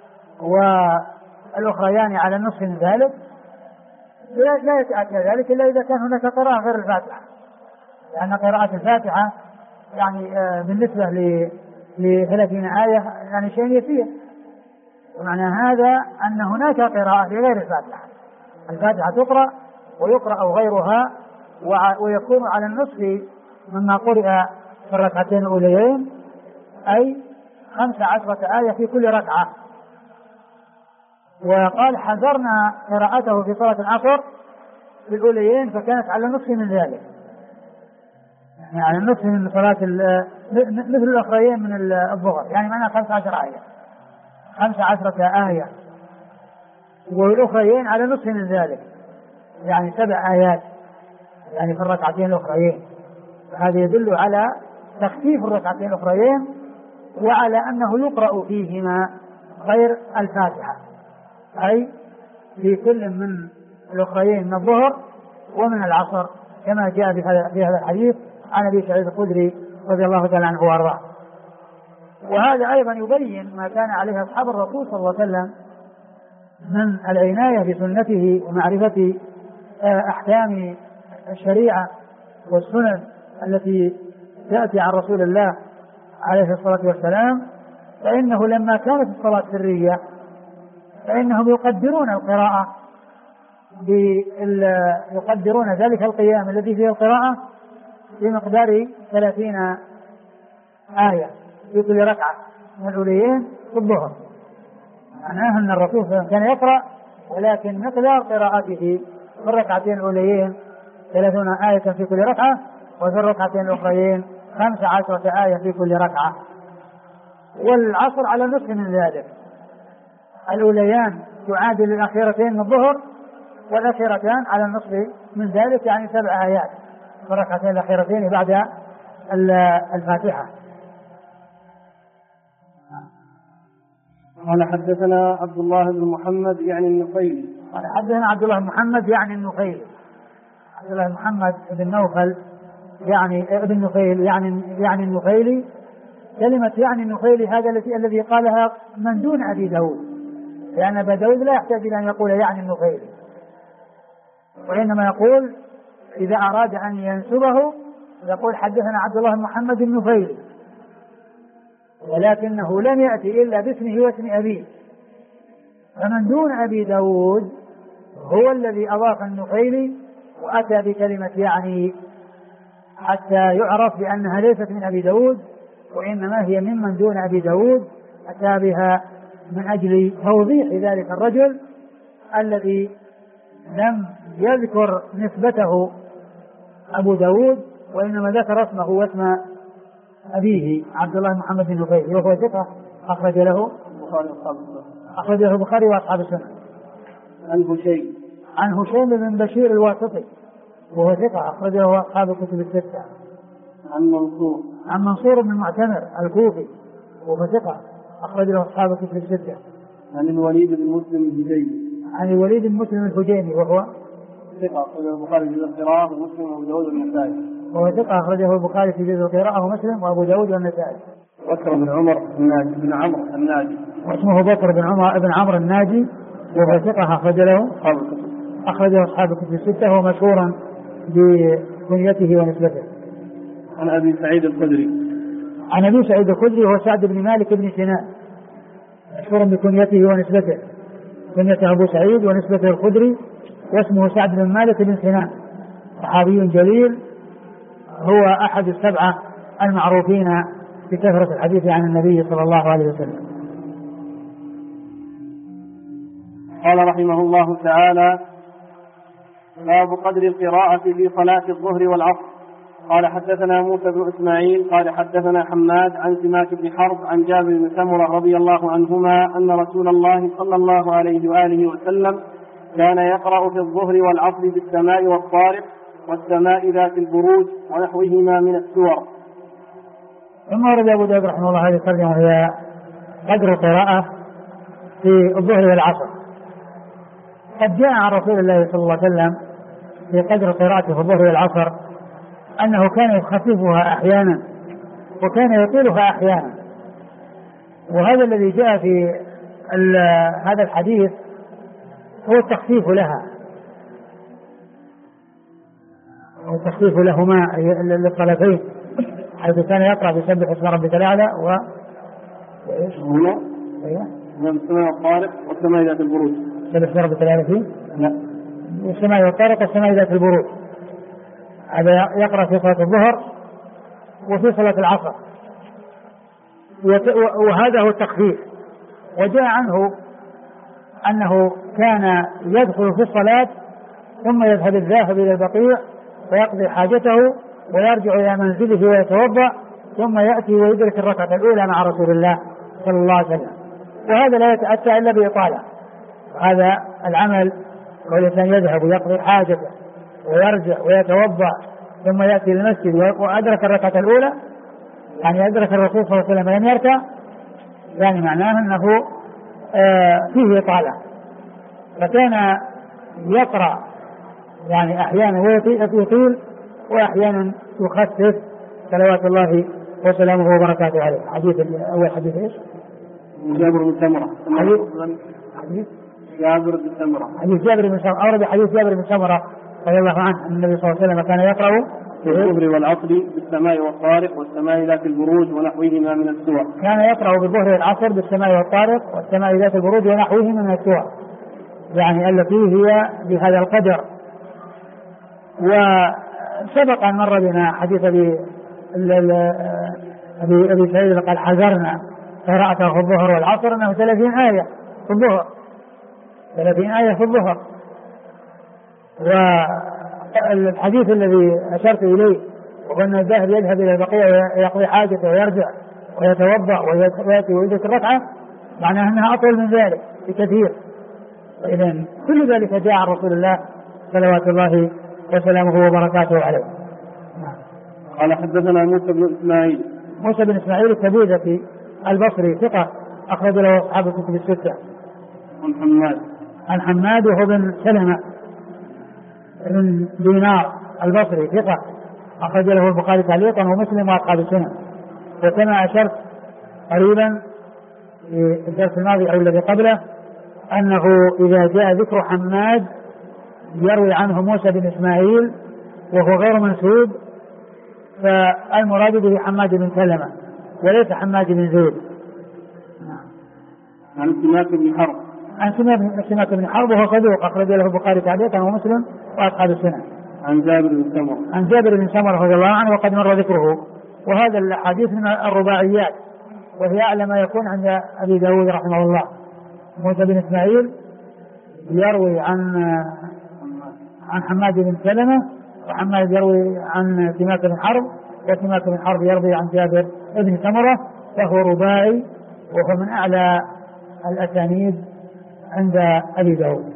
والأخريان على النصف من ذلك لا يتأتى ذلك إلا إذا كان هناك قراءة غير الفاتحة، لأن قراءة الفاتحة يعني بالنسبة ل 30 آية يعني شيء يسير. ومعنى هذا أن هناك قراءة في غير الفاتحة، الفاتحة تقرأ ويقرأ غيرها ويكون على النصف مما قرأ في الركعتين الأوليين، أي 15 آية في كل ركعة. وقال حذرنا قراءته في صلاة العصر في الأوليين فكانت على النصف من ذلك، يعني على النصف من صلاة مثل الأخرين من الظهر، يعني معنى 15 آية 15 آية، والأخرين على نصف من ذلك يعني 7 آيات يعني في الركعتين الأخرين. هذا يدل على تخفيف الركعتين الأخرين وعلى أنه يقرأ فيهما غير الفاتحة، أي في كل من الأخرين من الظهر ومن العصر، كما جاء في هذا الحديث عن أبي سعيد الخدري رضي الله تعالى عنه وأرضاه. وهذا أيضا يبين ما كان عليه أصحاب الرسول صلى الله عليه وسلم من العناية بسنته ومعرفة أحكام الشريعة والسنن التي تأتي عن رسول الله عليه الصلاة والسلام. فإنه لما كانت الصلاة سرية فإنهم يقدرون القراءة يقدرون ذلك القيام الذي فيه القراءة بمقدار 30 آية في كل ركعة من الأوليين في الظهر. معناه أن الرسول كان يقرأ ولكن مقدار قراءته في الركعتين الأوليين 30 آية في كل ركعة، وفي الركعتين الأخرين 15 آية في كل ركعة. والعصر على نصف من ذلك، الأوليان تعادل الأخيرتين من الظهر والأخيرتان على النصف من ذلك، يعني 7 آيات في الركعتين الأخيرتين بعد الفاتحة. قال حدثنا عبد الله بن محمد يعني النفيلي. قال حدثنا عبد الله بن محمد يعني النفيلي، عبد الله بن محمد بن نوفل يعني ابن نفيل يعني النفيلي. كلمة يعني النفيلي هذا الذي قالها من دون أبي داود، لأن أبا داود لا يحتاج إلى أن يقول يعني النفيلي، وإنما يقول إذا أراد أن ينسبه يقول حدثنا عبد الله بن محمد النفيلي، ولكنه لم يأتي إلا باسمه واسم أبيه. فمن دون أبي داود هو الذي أضاف النفيلي وأتى بكلمة يعني حتى يعرف بأنها ليست من أبي داود وإنما هي ممن دون أبي داود، أتى بها من أجل توضيح ذلك الرجل الذي لم يذكر نسبته أبو داود وإنما ذكر اسمه واسم أبيه عبد الله محمد بن نفيل، وهو ثقة أخرج له البخاري وأصحاب السنة. عن هشيم بن بشير الواسطي وهو ثقة أخرج له أصحاب الكتب الستة. عن منصور بن المعتمر الكوفي وهو ثقة أخرج له أصحاب الكتب الستة. عن الوليد بن مسلم الهجيمي. عن الوليد بن مسلم الهجيمي وهو ثقة أخرجه البخاري في جزء القراءة ومسلم وأبو داود والنسائي. وهو ثقة أخرجه البخاري في جزء القراءة ومسلم وأبو داود والنسائي. بكر بن عمر بن عمرو الناجي. واسمه بكر بن عمرو الناجي وهو ثقة أخرجه أصحاب الكتب الستة، وهو مشهورا بكنيته ونسبته. عن أبي سعيد الخدري. عن أبي سعيد الخدري وهو سعد بن مالك بن سنان، مشهورا بكنيته ونسبته، كنيته أبو سعيد ونسبته الخدري، واسمه سعد بن مالك بن سنان، صحابي جليل، هو أحد السبعة المعروفين بكثرة الحديث عن النبي صلى الله عليه وسلم. قال رحمه الله تعالى: باب قدر القراءة في صلاة الظهر والعصر. قال حدثنا موسى بن إسماعيل قال حدثنا حماد عن سماك بن حرب عن جابر بن سمرة رضي الله عنهما أن رسول الله صلى الله عليه وآله وسلم كان يقرأ في الظهر والعصر بالسماء والطارق والسماء ذات البروج ونحوهما من السور. ثم ورد أبو داود رحمه الله هذه الترجمة وهي قدر القراءة في الظهر والعصر. قد جاء عن رسول الله صلى الله عليه وسلم في قدر قراءته في الظهر والعصر أنه كان يخففها أحيانا وكان يطيلها أحيانا، وهذا الذي جاء في هذا الحديث هو التخفيف لها، والتخفيف لهما للصلاتين، حيث كان يقرأ بسبح اسم ربك الأعلى هنا السماء والطارق والسماء ذات البروج. سبح اسم ربك الأعلى فيه؟ لا، السماء والطارق والسماء ذات البروج، هذا يقرأ في صلاة الظهر وفي صلاة العصر، وهذا هو التخفيف. وجاء عنه أنه كان يدخل في الصلاة ثم يذهب الذاهب إلى البقيع ويقضي حاجته ويرجع إلى منزله ويتوضأ ثم يأتي ويدرك الركعة الأولى مع رسول الله صلى الله عليه وسلم، وهذا لا يتأتى إلا بإطالة. هذا العمل والإنسان يذهب ويقضي حاجته ويرجع ويتوضأ ثم يأتي للمسجد وأدرك الركعة الأولى، يعني أدرك الرسول صلى الله عليه وسلم لم يركع، يعني معناه أنه فيه إطالة. فكان يقرأ يعني أحيانا ويطيل وأحيانا يخفف صلوات الله وسلامه وبركاته عليه. حديث أول حديث إيش؟ جابر بن سمرة. حديث جابر بن سمرة. حديث جابر بن سمرة. أورد حديث جابر بن سمرة رضي الله عنه أن النبي صلى الله عليه وسلم كان يقرأ في الظهر والعصر بالسماء والطارق والسماء ذات البروج ونحوهما من السور. كان يقرأ بالظهر والعصر بالسماء والطارق والسماء ذات البروج ونحوهما من السور، يعني التي هي بهذا القدر. وسبق أن مر بنا حديث أبي سعيد قال حذرنا قراءته في الظهر والعصر أنه 30 آية في الظهر، 30 آية في الظهر. والحديث الذي أشرت إليه وأن الذاهب يذهب إلى البقيع ويقضي حاجته ويرجع ويتوضأ ويأتي ويدرك الركعة معناه أنها أطول من ذلك بكثير. إذن كل ذلك جاء عن رسول الله صلوات الله وسلامه وبركاته عليه. قال حدثنا موسى بن إسماعيل. موسى بن إسماعيل التبوذكي البصري ثقة أخرج له أصحاب الكتب الستة. عن حماد وهو بن سلمة بن دينار البصري ثقة أخرج له البخاري تعليقا ومسلم وأصحاب السنن. وكما أشرت قريبا في الدرس الماضي أو الذي قبله أنه إذا جاء ذكر حماد يروي عنه موسى بن إسماعيل وهو غير منسوب فالمراد به حماد بن سلمة وليس حماد بن زيد. عن سماك بن حرب. عن سماك بن حرب وهو صدوق أخرج له البخاري تعليقا ومسلم وأصحاب السنن. عن جابر بن سمرة. عن جابر بن سمرة رضي الله عنه وقد مر ذكره. وهذا الحديث من الرباعيات وهي أعلى ما يكون عند أبي داود رحمه الله. موسى بن إسماعيل يروي عن حماد بن سلمة، وحماد يروي عن سماك بن حرب، وسماك بن حرب يروي عن جابر بن سمرة، فهو رباعي وهو من أعلى الأسانيد عند أبي داود.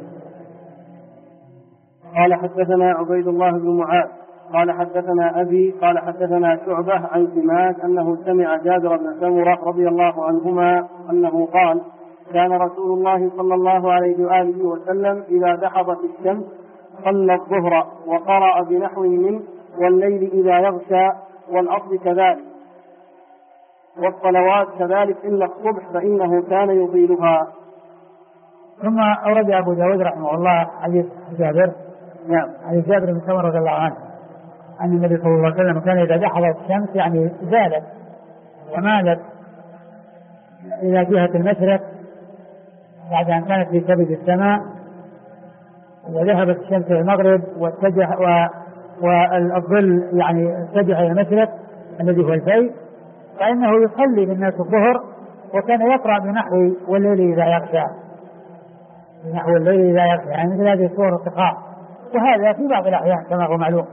قال حدثنا عبيد الله بن معاذ قال حدثنا أبي قال حدثنا شعبة عن سماك أنه سمع جابر بن سمرة رضي الله عنهما أنه قال كان رسول الله صلى الله عليه وآله وسلم إذا دحضت الشمس صلى الظهر وقرأ بنحو منه والليل إذا يغشى والعصر كذلك والصلوات كذلك إلا الصبح فإنه كان يطيلها. ثم أورد أبو داود رحمه الله حديث جابر حديث جابر بن سمرة رضي الله عنه أن النبي صلى الله عليه وسلم كان إذا دحضت الشمس يعني زالت ومالت إلى جهة المشرق بعد أن كانت في كبد السماء وذهبت الشمس إلى المغرب واتجه والظل يعني اتجه إلى المشرق الذي هو الفيء، فإنه يصلي بالناس الظهر وكان يقرأ بنحو والليل إذا يغشى، بنحو الليل إذا يغشى، يعني مثل هذه السور الرقاق، وهذا في بعض الأحيان كما هو معلوم.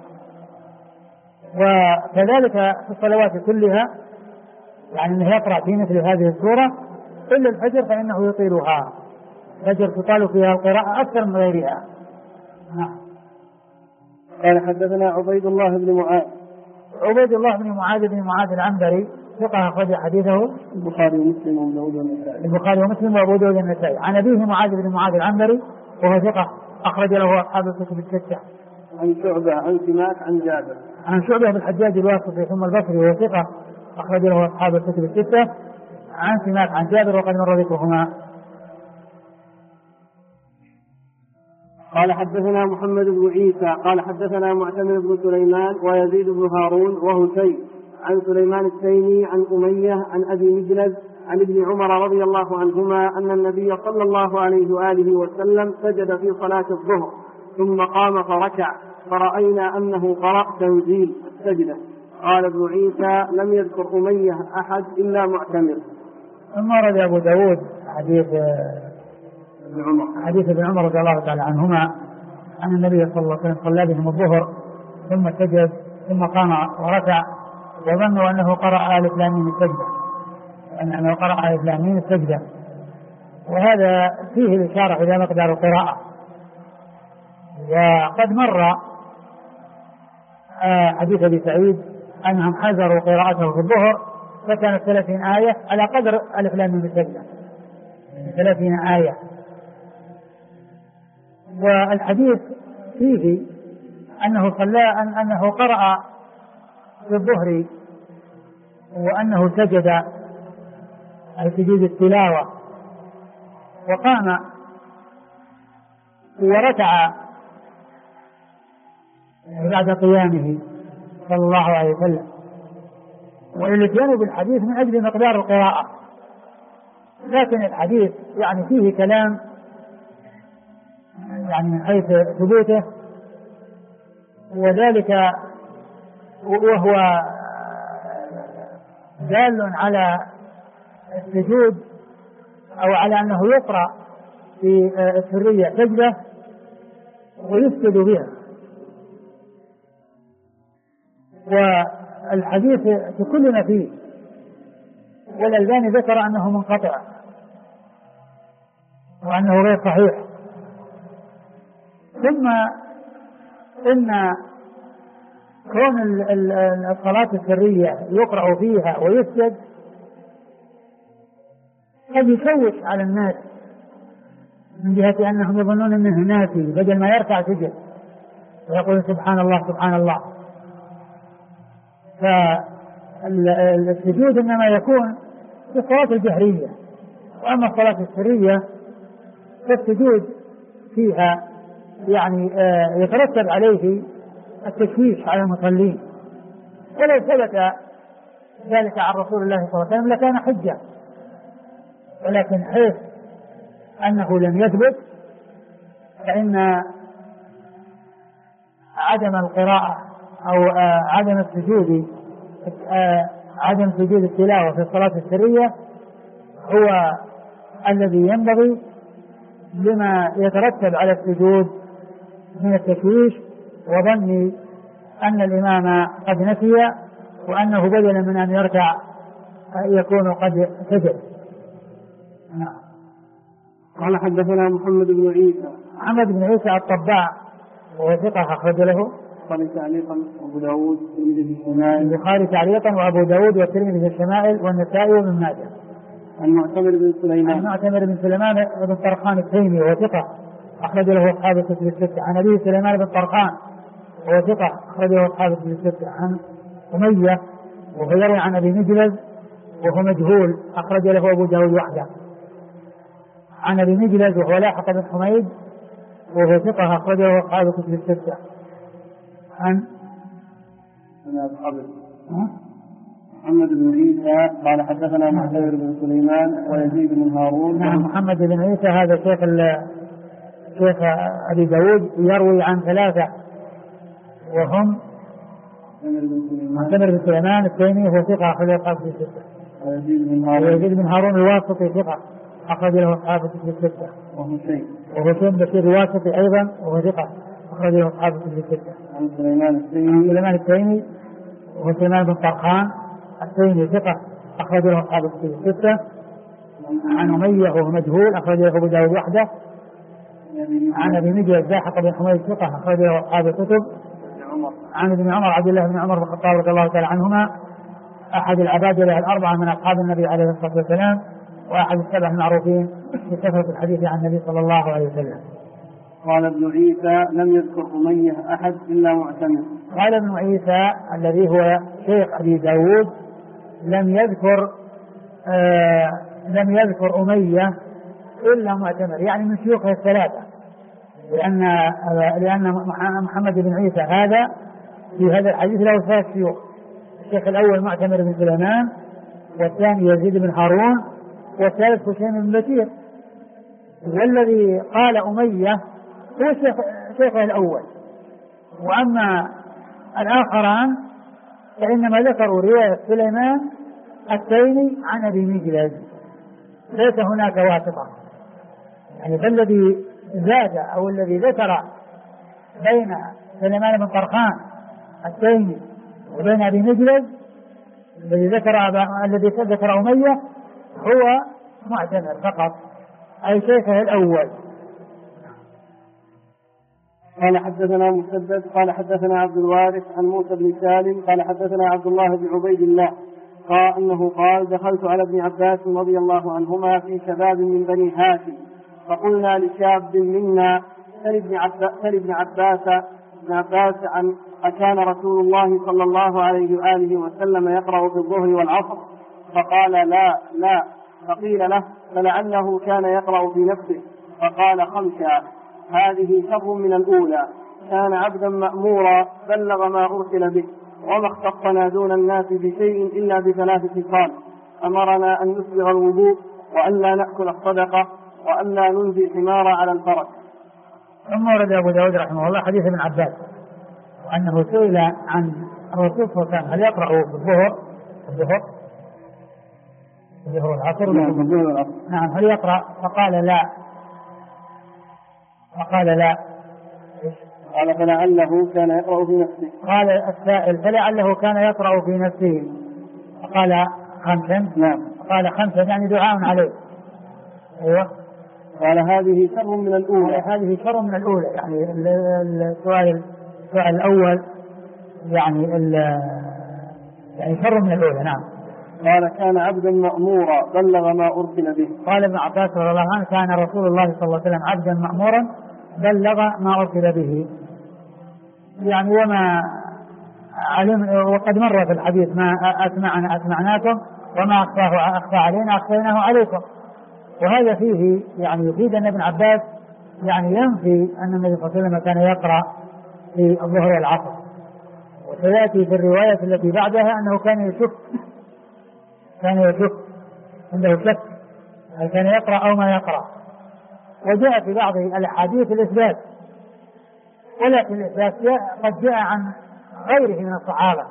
وكذلك في الصلوات كلها يعني أنه يقرأ في مثل هذه السورة إلا الفجر فإنه يطيلها، الفجر تطال فيها القراءة أكثر من غيرها. قال حدثنا عبيد الله بن معاذ. عبيد الله بن معاذ العنبري ثقة أخرج حديثه البخاري ومسلم وأبو داود والنسائي. البخاري ومسلم وأبو داود والنسائي. عن أبيه معاذ بن معاذ العنبري وهو ثقة أخرج له أصحاب الكتب الستة. عن شعبة عن سماك عن جابر. عن شعبة بن الحجاج الواسطي ثم البصري وهو ثقة أخرج له أصحاب الكتب الستة. عن سماك عن جابر وقد مر ذكرهما. قال حدثنا محمد بن عيسى قال حدثنا معتمر بن سليمان ويزيد بن هارون وهشيم عن سليمان التيمي عن أمية عن أبي مجلد عن ابن عمر رضي الله عنهما أن النبي صلى الله عليه وآله وسلم سجد في صلاة الظهر ثم قام فركع فرأينا أنه قرأ تنزيل السجدة. قال ابن عيسى لم يذكر أمية أحد إلا معتمر. ثم ورد أبو داود حديث ابن عمر رضي الله تعالى عنهما أن النبي صلى الله عليه وسلم صلى بهم الظهر ثم سجد ثم قام وركع وظنوا أنه قرأ ألف لام ميم السجدة، أنه قرأ ألف لام ميم السجدة، وهذا فيه الإشارة إلى مقدار القراءة. وقد مر حديث أبي سعيد أنهم حذروا قراءته في الظهر فكانت 30 آية على قدر ألف لام ميم السجدة، 30 آية. والحديث فيه أنه قرأ في الظهر وأنه سجد أي سجود التلاوة وقام وركع بعد قيامه صلى الله عليه وسلم، والاتيان بالحديث من أجل مقدار القراءة. لكن الحديث يعني فيه كلام يعني من حيث ثبوته، وذلك وهو دال على السجود أو على أنه يقرأ في السرية سجدة ويسجد بها. والحديث تكلنا فيه، والألباني ذكر أنه منقطع وأنه غير صحيح. ثم إن كون الصلاة السرية يقرأ فيها ويسجد قد يشوش على الناس من جهة أنهم يظنون أنه ناسي، بدل ما يرفع سجد ويقول سبحان الله سبحان الله. فالسجود إنما يكون في الصلاة الجهرية، وأما الصلاة السرية فالسجود فيها يعني يترتب عليه التشويش على المصلين، ولو ثبت ذلك عن رسول الله صلى الله عليه وسلم لكان حجة، ولكن حيث أنه لم يثبت فإن عدم القراءة أو عدم السجود عدم سجود التلاوة في الصلاة السرية هو الذي ينبغي لما يترتب على السجود من التشويش وظن أن الإمام قد نسي وأنه بدلا من أن يركع يكون قد سجد. قال حدثنا محمد بن عيسى. محمد بن عيسى الطباع وهو ثقة أخرج له البخاري تعليقا وأبو داود والترمذي في الشمائل. البخاري تعليقا وأبو داود والترمذي في الشمائل والنسائي وابن ماجه. عن معتمر بن سليمان. عن معتمر بن سليمان بن طرخان التيمي وهو ثقة أخرج له أصحاب الكتب الستة. عن أبي سليمان بن طرخان وهو ثقة أخرج له أصحاب الكتب الستة. عن أمية وهو يروي عن أبي مجلد وهو مجهول أخرج له أبو داود وحده. عن أبي مجلد وهو لاحق بن حميد وهو ثقة أخرج له أصحاب الكتب الستة. عن محمد بن عيسى قال حدثنا معتمر بن سليمان ويزيد بن هارون. نعم محمد بن عيسى هذا شيخ أبي داود يروي عن ثلاثة وهم معتمر بن سليمان التيمي وهو ثقة أخرج له أصحاب الكتب الستة. ويزيد بن هارون الواسطي ثقة أخرج له أصحاب الكتب الستة. وهشيم بشير الواسطي أيضا وهو ثقة أخرج له أصحاب الكتب الستة. عن سليمان التيمي وهو سليمان بن طرخان التيمي ثقة أخرج له أصحاب الكتب الستة. عن أمية وهو مجهول أخرج له أبو داود وحده. عن أبي مجلد لاحق بن حميد ثقة أخرج له أصحاب الكتب. عن ابن عمر عبد الله بن عمر بن الخطاب رضي الله تعالى عنهما أحد العبادلة الأربعة من أصحاب النبي عليه الصلاة والسلام، وأحد السبع المعروفين بكثرة الحديث عن النبي صلى الله عليه وسلم. قال ابن عيسى لم يذكر أمية أحد إلا معتمر. قال ابن عيسى الذي هو شيخ أبي داود لم يذكر أمية إلا معتمر، يعني من شيوخه الثلاثة، لأن محمد بن عيسى هذا في هذا الحديث له ثلاث شيوخ. الشيخ الأول معتمر بن سليمان، والثاني يزيد بن هارون، والثالث هشام بن بشير. والذي قال أمية هو شيخه الأول، وأما الآخران فإنما ذكروا رواية سليمان التيمي عن أبي مجلد، ليس هناك واسطة. يعني فالذي زاد أو الذي ذكر بين سليمان بن طرخان التيمي وبين أبي مجلد الذي ذكر أمية هو معتمر فقط، أي شيخه الأول. قال حدثنا مسدد قال حدثنا عبد الوارث عن موسى بن سالم قال حدثنا عبد الله بن عبيد الله قال أنه قال دخلت على ابن عباس رضي الله عنهما في شباب من بني هاشم، فقلنا لشاب منا سل ابن عباس عن أكان رسول الله صلى الله عليه وآله وسلم يقرأ في الظهر والعصر؟ فقال لا. فقيل له فلعله كان يقرأ في نفسه، فقال خمسة، هذه شر من الأولى، كان عبدا مأمورا بلغ ما أرسل به، وما اختصنا دون الناس بشيء إلا بثلاث خصال: أمرنا أن نسبغ الوضوء، وأن لا نأكل الصدقة، وأن لا ننزي الحمار على الفرج. ثم ورد أبو داود رحمه الله حديث ابن عباس أنه سئل عن الرسول صلى الله عليه وسلم هل يقرأ في الظهر والعصر؟ نعم، هل يقرأ؟ فقال لا. قال فلعله كان يقرأ في نفسه. قال السائل فلعله كان يقرأ في نفسه، فقال خمسا. نعم. قال خمسا يعني دعاء عليه. أيوة. قال هذه شر من الأولى. يعني السؤال الأول يعني شر من الأولى. نعم. قال كان عبدا مأمورا بلغ ما أرسل به. قال ابن عباس رضي الله عنه كان رسول الله صلى الله عليه وسلم عبدا مأمورا بلغ ما أرسل به، يعني وما علم، وقد مر في الحديث ما أسمعناكم وما أخفى علينا أخفيناه عليكم. وهذا فيه يعني يفيد أن ابن عباس يعني ينفي أن النبي صلى الله عليه وسلم كان يقرأ في الظهر والعصر. وسيأتي في الرواية التي بعدها أنه كان يشك عنده شك هل كان يقرأ أو ما يقرأ. وجاء في بعض الأحاديث الإثبات، ولكن الإثبات قد جاء عن غيره من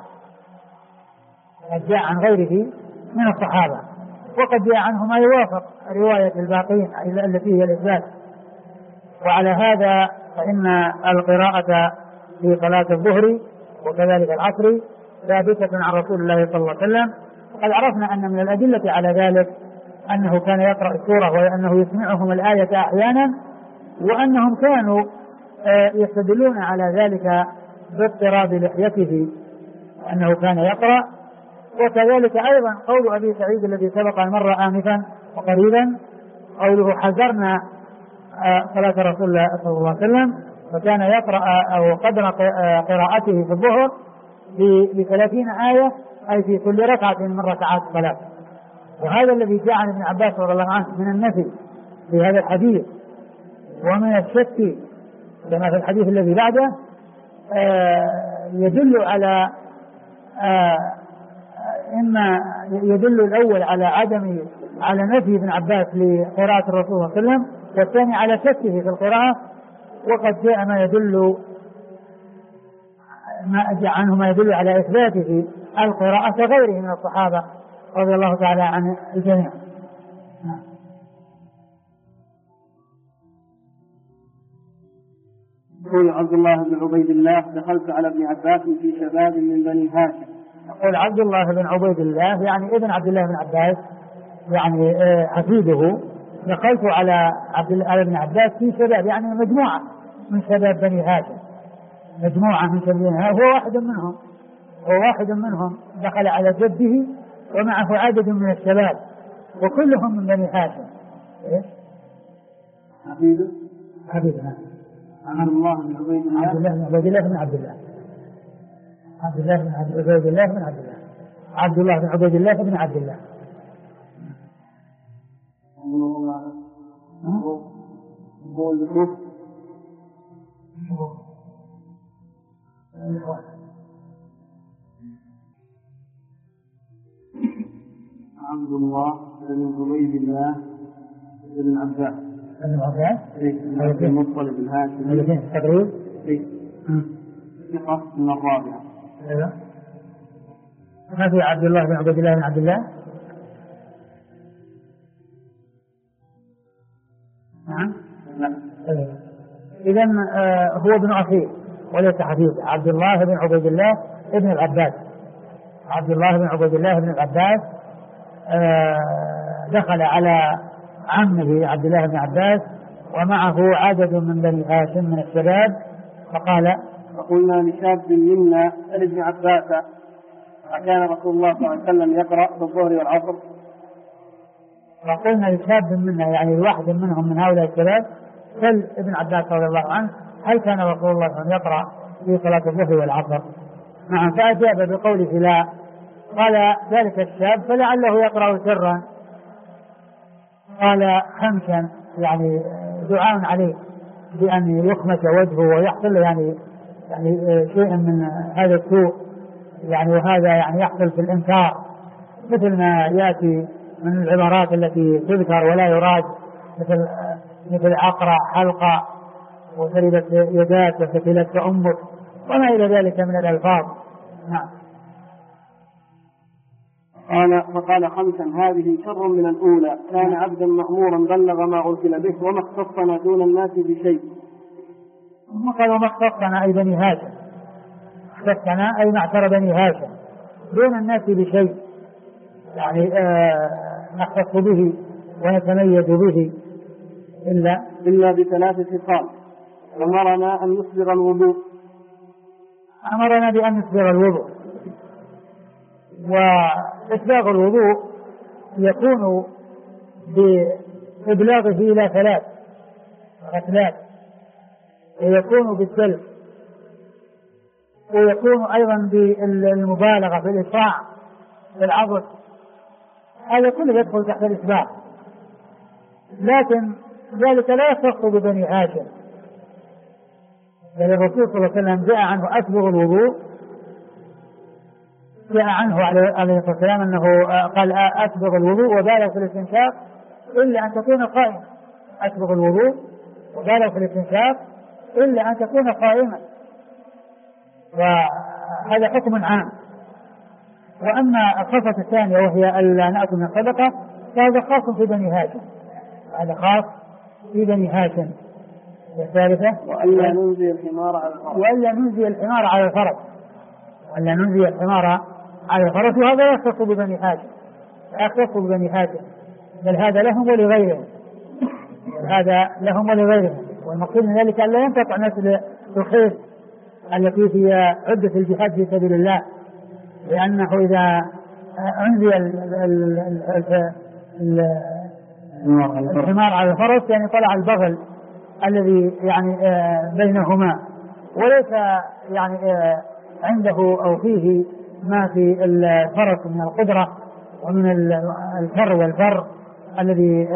الصحابة، وقد جاء عنه ما يوافق رواية الباقين التي هي الإثبات. وعلى هذا فإن القراءة في صلاة الظهر وكذلك العصر ثابتة عن رسول الله صلى الله عليه وسلم. وقد عرفنا أن من الأدلة على ذلك أنه كان يقرأ السورة وأنه يسمعهم الآية أحيانا، وأنهم كانوا يستدلون على ذلك باضطراب لحيته أنه كان يقرأ. وكذلك أيضا قول أبي سعيد الذي سبق المرة آنفا وقريبا، قوله حذرنا صلاة رسول الله صلى الله عليه وسلم، فكان يقرأ أو قدر قراءته في الظهر ب30 آية، أي في كل ركعة من ركعات الصلاة. وهذا الذي جاء عن ابن عباس رضي الله عنه من النفي في هذا الحديث ومن الشك كما في الحديث الذي بعده يدل على إما يدل الأول على نفي ابن عباس لقراءة الرسول صلى الله عليه وسلم، والثاني على شكه في القراءة. وقد جاء ما جاء عنه ما يدل على إثباته القراءة كغيره من الصحابة رضي الله تعالى عن الجميع. يقول عبد الله بن عبيد الله دخلت على ابن عباس في شباب من بني هاشم. يقول عبد الله بن عبيد الله يعني ابن عبد الله بن عباس يعني حفيده، دخلت على ابن عباس في شباب يعني مجموعة من شباب بني هاشم، هو واحد منهم وواحد منهم دخل على جده ومعه عدد من الشباب وكلهم من بني هاشم. إيه؟ حبيبه عبد الله بن عبيد الله بن عبيد الله بن عبد الله عبد الله بن عبيد الله بن عبد الله عبد الله بن عبيد الله بن عبد الله. عبد الله بن عبيد الله بن عباس بن عباس بن المطلب الهاشمي تقريب ثقة من الرابعة. ما في عبد الله بن عبيد الله بن عبد الله؟ نعم. إذن هو ابن أخيه وليس حفيظه. عبد الله بن عبيد الله ابن العباس. عبد الله بن عبيد الله بن العباس دخل على عمه عبد الله بن عباس ومعه عدد من بني هاشم من الشباب فقلنا لشاب منا سل ابن عباس أكان رسول الله صلى الله عليه وسلم يقرأ في الظهر والعصر؟ فقلنا لشاب منا يعني الواحد منهم من هؤلاء الشباب سل ابن عباس رضي الله عنه هل كان رسول الله صلى الله عليه وسلم يقرأ في صلاة الظهر والعصر؟ نعم. فأجاب بقوله لا. قال ذلك الشاب فلعله يقرأ سرا. قال خمسا يعني دعاء عليه بأن يخمس وجهه ويحصل يعني شيء من هذا السوء يعني وهذا يعني يحصل في الإنكار مثل ما يأتي من العبارات التي تذكر ولا يراد مثل أقرأ حلقة وسربت يداك وسكلت أمك وما إلى ذلك من الألفاظ. نعم. فقال خمسا هذه شر من الأولى كان عبدا مأمورا بلغ ما أرسل به وما اختصنا دون الناس بشيء. قال وما اختصنا أي بني هاشم. اختصنا أي معشر بني هاشم دون الناس بشيء يعني نختص به ونتميز به إلا بثلاث خصال. أمرنا أن نسبغ الوضوء. أمرنا بأن نسبغ الوضوء. وإسباغ الوضوء يكون بإبلاغه إلى 3 غسلات ويكون بالدلك ويكون أيضا بالمبالغة في الإسراع في العضل. هذا كله يدخل تحت الإسباغ لكن ذلك لا يختص ببني هاشم. بل الرسول صلى الله عليه وسلم جاء عنه أسبغ الوضوء جاء عنه عليه الصلاة والسلام أنه قال أسبغ الوضوء وبالغ في الاستنشاق إلا أن تكون قائما. أسبغ الوضوء وبالغ في الاستنشاق إلا أن تكون قائما. وهذا حكم عام. وأما الصفة الثانية وهي ألا نأكل من الصدقة فهذا خاص في بني هاشم. هذا خاص في بني هاشم. الثالثة وألا ننزي الحمار على الفرس. وألا ننزي الحمار على الفرس. وألا ننزي الحمار على الفرس. وهذا يختص ببني هاشم. يختص ببني هاشم بل هذا لهم ولغيرهم. هذا لهم ولغيرهم. والمقصود من ذلك أن لا ينقطع نسل الخيل التي هي عدة الجهاد في سبيل الله. لأنه إذا أنزي الحمار على الفرس يعني طلع البغل الذي يعني بينهما وليس يعني عنده أو فيه ما في الفرس من القدرة ومن الفر والفر الذي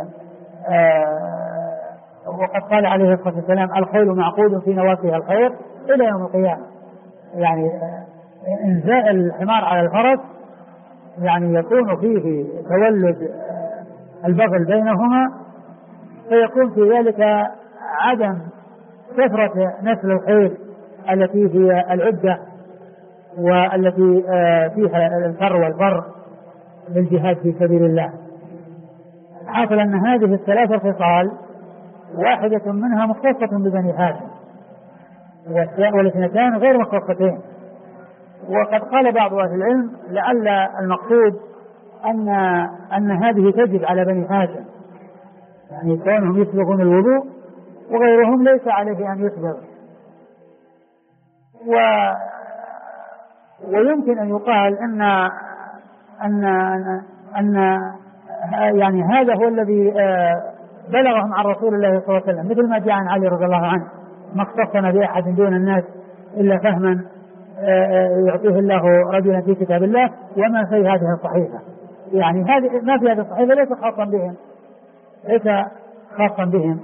وقد قال عليه الصلاة والسلام الخيل معقود في نواصيها الخير إلى يوم القيامة. يعني إنزاء الحمار على الفرس يعني يكون فيه تولد البغل بينهما فيكون في ذلك عدم كثرة نسل الخيل التي هي العدة والتي فيها الفر والفر للجهاد في سبيل الله. حاصل أن هذه 3 خصال واحدة منها مختصة ببني هاشم والاثنتان غير مختصتين. وقد قال بعض أهل العلم لعل المقصود أن هذه تجب على بني هاشم يعني كونهم يسبغون الوضوء وغيرهم ليس عليه أن يسبغ. ويمكن أن يقال أن أن يعني هذا هو الذي بلغهم عن رسول الله صلى الله عليه وسلم، مثل ما جاء عن علي رضي الله عنه: ما اختصنا بأحد دون الناس إلا فهما يعطيه الله رجلا في كتاب الله وما في هذه الصحيفة. يعني هذه ما في هذه الصحيفة ليس خاصا بهم، ليس خاصا بهم.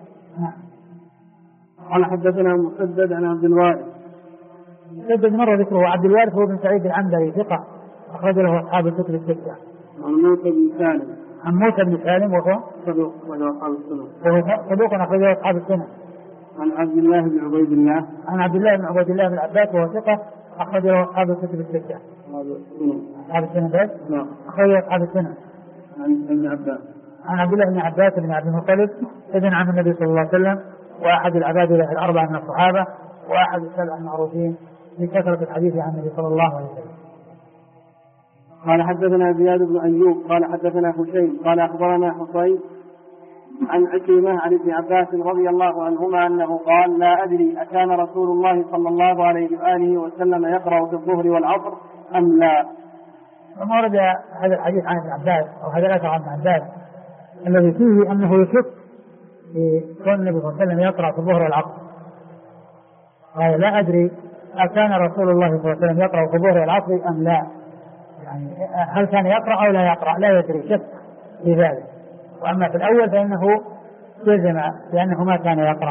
قال حدثنا مسدد عن عبد الوارث. مسدد مر ذكره. عبد الوارث هو بن سعيد العنبري ثقة أخرج له أصحاب الكتب الستة. عن موسى بن سالم. عن موسى بن سالم وهو صدوق أصحاب السنن. وهو صدوق أخرج له أصحاب السنن. عن عبد الله بن عبيد الله. عن عبد الله بن عبيد الله بن عباس وهو ثقة أخرج له أصحاب الكتب الستة. أصحاب السنن بس؟ نعم. أخرج له أصحاب السنن. عن ابن عباس. عن عبد الله بن عباس بن عبد المطلب ابن عم النبي صلى الله عليه وسلم، وأحد العبادلة الأربعة من الصحابة، وأحد السبع المعروفين بكثرة الحديث عن النبي صلى الله عليه وسلم. قال حدثنا زياد بن أيوب قال حدثنا هشيم قال أخبرنا حصين عن عكرمة عن ابن عباس رضي الله عنهما أنه قال: لا أدري أكان رسول الله صلى الله عليه وآله وسلم يقرأ في الظهر والعصر أم لا. وما ورد هذا الحديث عن ابن عباس أو هذا الأثر عن ابن عباس الذي فيه أنه يشك في كون النبي صلى الله عليه وسلم يقرأ في الظهر والعصر. قال: لا أدري أكان رسول الله صلى الله عليه وسلم يقرأ في الظهر والعصر أم لا، يعني هل كان يقرأ أو لا يقرأ، لا يدري، شك في ذلك. وأما في الأول فإنه جزم لأنه ما كان يقرأ.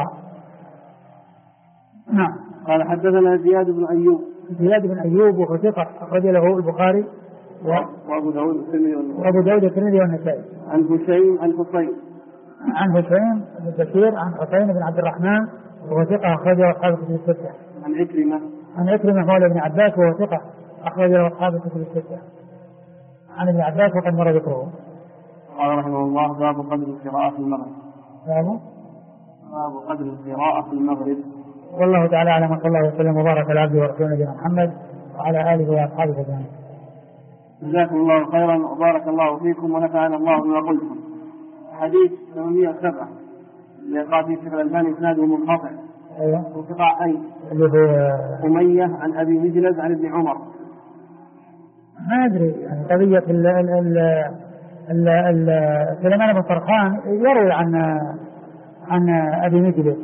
نعم. قال حدثنا زياد بن أيوب. زياد بن أيوب وهو ثقة أخرج له البخاري وأبو داود الترمذي والنسائي. عن هشيم عن حصين. عن هشيم بن بشير عن حسين بن عبد الرحمن وهو ثقة أخرج له أصحاب الكتب الستة. عن عكرمة مولى ابن عباس وهو ثقة أخرج له أصحاب الكتب الستة. عن ابن عباس وقد مر ذكره. قال رحمه الله: باب قدر القراءة في المغرب. باب قدر القراءة في المغرب. والله تعالى أعلم، وصلى الله وسلم وبارك على عبده ورسوله نبينا محمد وعلى آله وأصحابه أجمعين. جزاكم الله خيرا وبارك الله فيكم ونفعنا الله بما قلتم. حديث 807 لقاء في الشيخ الألباني إسناده منقطع. أيوه. انقطاع أي اللي هو أمية عن أبي مجلد عن ابن عمر. ما أدري يعني قضية سليمان بن طرخان يروي عن أبي مجلد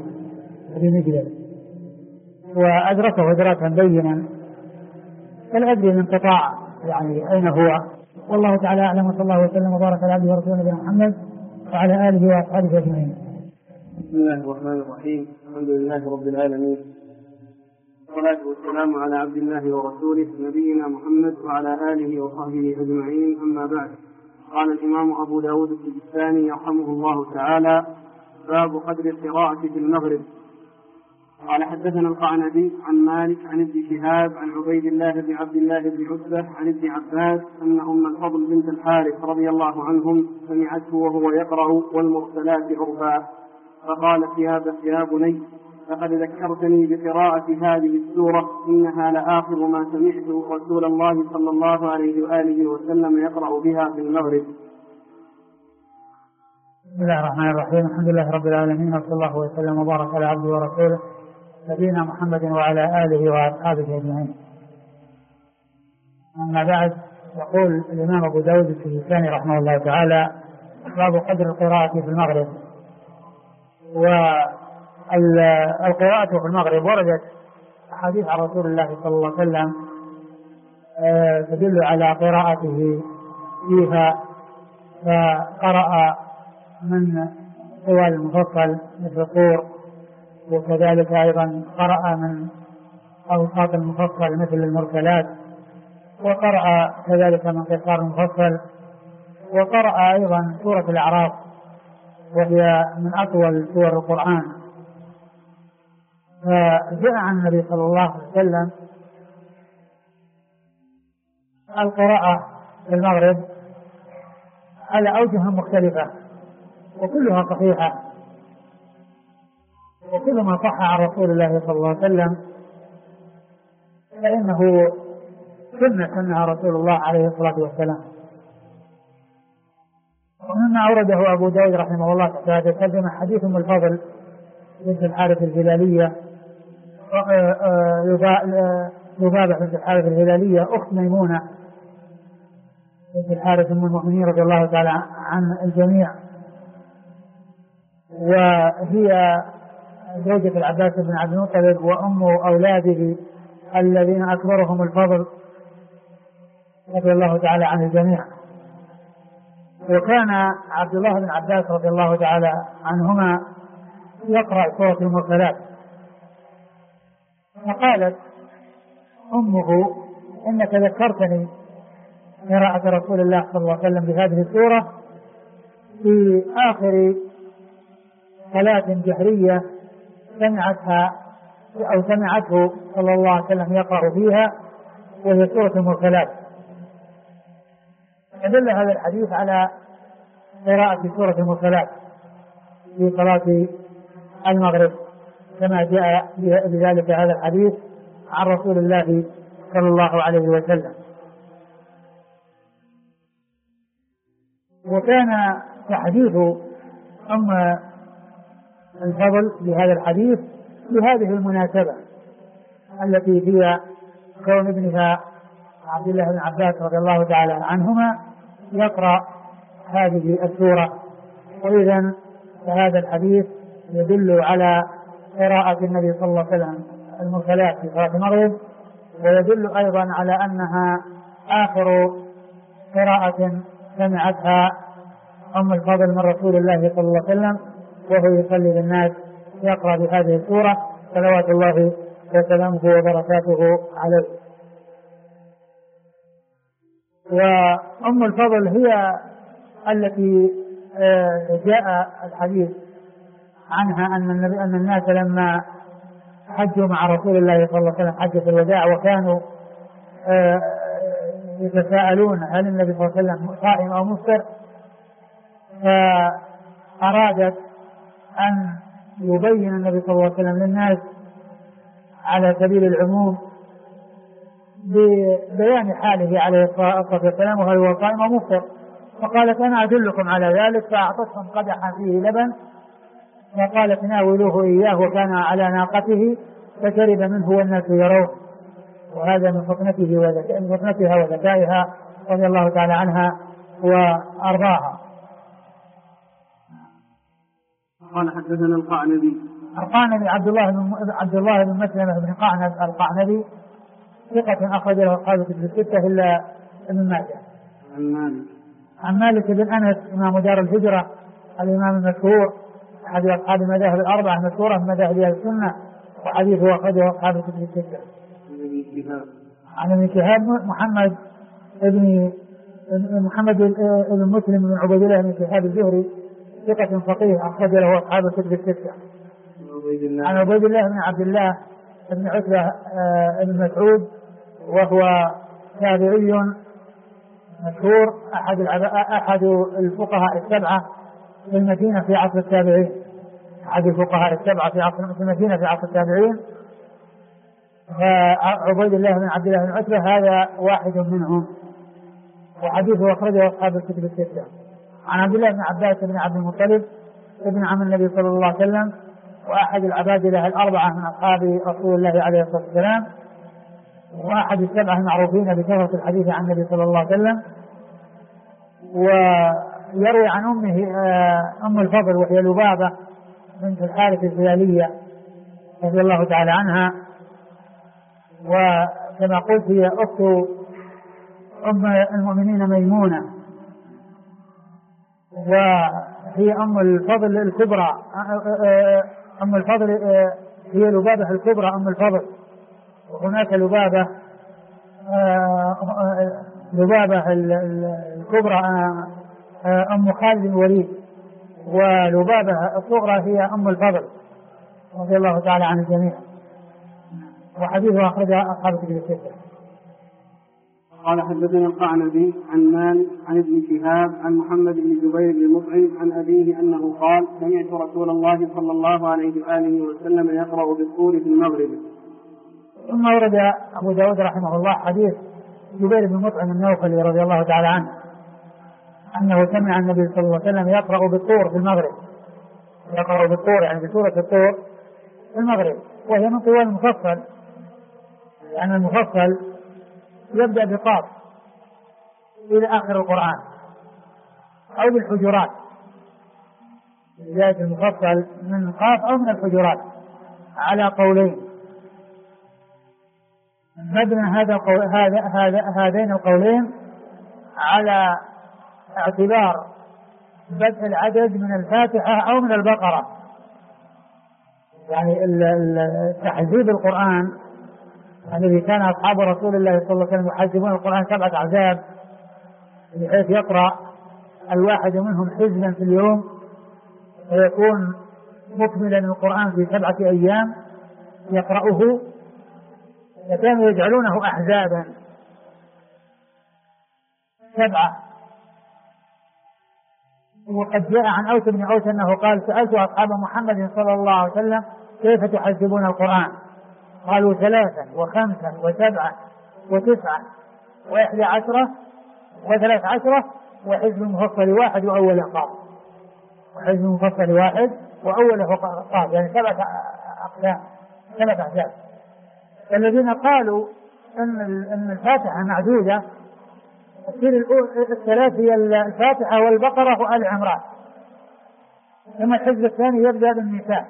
وأدركه إدراكا بينا، فلا أدري الانقطاع يعني أين هو. والله تعالى أعلم، وصلى الله وسلم وبارك على عبده ورسوله نبينا محمد وعلى آله وأصحابه أجمعين. بسم الله الرحمن الرحيم. الحمد لله رب العالمين، والصلاة والسلام على عبد الله ورسوله نبينا محمد وعلى آله وصحبه أجمعين. أما بعد، قال الإمام أبو داود السجستاني رحمه الله تعالى: باب قدر القراءة في المغرب. قال حدثنا القعنبي عن مالك عن ابن شهاب عن عبيد الله بن عبد الله بن عتبة عن ابن عباس أن أم الفضل بنت الحارث رضي الله عنهم سمعته وهو يقرأ والمرسلات عرفا، فقالت: يا بني، لقد ذكرتني بقراءة هذه السورة، إنها لآخر ما سمعت رسول الله صلى الله عليه وآله وسلم يقرأ بها في المغرب. بسم الله الرحمن الرحيم. الحمد لله رب العالمين، وصلى الله وسلم وبارك على عبده ورسوله نبينا محمد وعلى آله وأصحابه أجمعين. أما بعد، يقول الإمام أبو داود السجستاني رحمه الله تعالى: باب قدر القراءة في المغرب. والقراءة في المغرب وردت أحاديث عن رسول الله صلى الله عليه وسلم تدل على قراءته فيها، فقرأ من طوال المفصل مثل الطور، وكذلك أيضا قرأ من أوساط المفصل مثل المرسلات، وقرأ كذلك من قصار المفصل، وقرأ أيضا سورة الأعراف وهي من أطول سور القرآن. فجاء عن النبي صلى الله عليه وسلم القراءة في المغرب على أوجه مختلفة وكلها صحيحة، وكل ما صح عن رسول الله صلى الله عليه وسلم فإنه سنها رسول الله عليه الصلاة والسلام. ومما أورده أبو داود رحمه الله تحت هذا الترجمة حديث أم الفضل بنت الحارث الهلالية لبابة بنت الحارث الهلالية أخت ميمونة بنت الحارث أم المؤمنين رضي الله تعالى عن الجميع، وهي زوجة العباس بن عبد المطلب وأم أولاده الذين أكبرهم الفضل رضي الله تعالى عن الجميع. وكان عبد الله بن عباس رضي الله تعالى عنهما يقرأ سورة المرسلات، فقالت أمه إنك ذكرتني قراءة رسول الله صلى الله عليه وسلم بهذه السورة في آخر صلاة جهرية سمعتها أو سمعته صلى الله عليه وسلم يقرأ فيها، وهي سورة المرسلات. يدل هذا الحديث على قراءة سورة المرسلات في صلاة المغرب كما جاء بذلك هذا الحديث عن رسول الله صلى الله عليه وسلم. وكان تحديث أم الفضل بهذا الحديث بهذه المناسبة التي هي كون ابنها عبد الله بن عباس رضي الله تعالى عنهما يقرأ هذه السورة. وإذن فهذا الحديث يدل على قراءة النبي صلى الله عليه وسلم المرسلات في صلاة المغرب، ويدل أيضا على أنها آخر قراءة سمعتها أم الفضل من رسول الله صلى الله عليه وسلم وهو يصلي بالناس يقرأ بهذه السورة صلوات الله وسلامه وبركاته عليه. وأم الفضل هي التي جاء الحديث عنها أن الناس لما حجوا مع رسول الله صلى الله عليه وسلم حجة الوداع وكانوا يتساءلون هل النبي صلى الله عليه وسلم صائم أو مفطر، فأرادت أن يبين النبي صلى الله عليه وسلم للناس على سبيل العموم ببيان حاله عليه الصلاة والسلام وهل هو صائم أو مفطر، فقالت أنا أدلكم على ذلك، فأعطتهم قدحا فيه لبن وقالت ناولوه إياه وكان على ناقته فشرب منه والناس يرون. وهذا من فطنتها وذكائها رضي الله تعالى عنها وأرضاها. قال حدثنا القعنبي عبد الله بن مسلمة بن قعنب القعنبي ثقة أخرج له أصحاب الكتب الستة إلا ابن ماجه. عن مالك بن أنس إمام دار الهجرة الإمام المشهور أحد أصحاب المذاهب الأربعة المشهورة من مذاهب أهل السنة، وحديثه أخرجه أصحاب الكتب الستة. عن ابن شهاب محمد بن مسلم بن عبيد الله بن شهاب الزهري ثقة فقيه أخرج له أصحاب الكتب الستة. عن عبيد الله بن عبد الله بن عتبة بن مسعود وهو تابعي مشهور أحد الفقهاء السبعة في المدينة في عصر التابعين، أحد الفقهاء السبعة في المدينة في عصر التابعين. فعبيد الله بن عبد الله بن عتبة هذا واحد منهم، وحديثه أخرجه أصحاب الكتب الستة. عن عبد الله بن عباس بن عبد المطلب ابن عم النبي صلى الله عليه وسلم وأحد العبادلة الأربعة من أصحاب رسول الله عليه الصلاة والسلام، وأحد السبعة المعروفين بكثرة الحديث عن النبي صلى الله عليه وسلم. ويروي عن أمه أم الفضل وهي لبابة بنت الحارث الهلالية رضي الله تعالى عنها، وكما قلت هي أخت أم المؤمنين ميمونة، وهي أم الفضل الكبرى. أم الفضل هي لبابة الكبرى أم الفضل، وهناك لبابة الكبرى أم خالد الوليد، ولبابة الصغرى هي أم الفضل رضي الله تعالى عن الجميع. وحديثه أخرجها أصحاب الكتب الستة. قال حدثنا القعنبي عن مالك عن ابن شهاب عن محمد بن جبير بن مطعم عن أبيه أنه قال سمعت رسول الله صلى الله عليه وآله وسلم يقرأ بالطور في المغرب. ثم ورد أبو داود رحمه الله حديث جبير بن مطعم النوفلي رضي الله تعالى عنه أنه سمع النبي صلى الله عليه وسلم يقرأ بالطور في المغرب، يقرأ بالطور يعني بسورة الطور في المغرب، وهي من طوال المفصل لأن المفصل يبدأ بقاف إلى آخر القرآن أو بالحجرات، بداية المفصل من قاف أو من الحجرات على قولين. مبنى هذين القولين على اعتبار بدء العدد من الفاتحة أو من البقرة، يعني تحزيب القرآن الذي كان أصحاب رسول الله صلى الله عليه وسلم يحزبون القرآن 7 أحزاب، بحيث يقرأ الواحد منهم حزبا في اليوم ويكون مكملا القرآن في 7 أيام يقرأه، فكانوا يجعلونه أحزابا 7. وقد جاء عن أوس بن أوس أنه قال: سألت أصحاب محمد صلى الله عليه وسلم كيف تحزبون القرآن؟ قالوا 3 و5 و7 و9 و11 و13 وحزب مفصل واحد وأول قاف، وحزب مفصل واحد وأول قاف، يعني 7 أقسام 7 أحزاب. الذين قالوا أن الفاتحة معدودة تصير الثلاث هي الفاتحة والبقرة وآل عمران، ثم الحزب الثاني يبدأ بالنساء،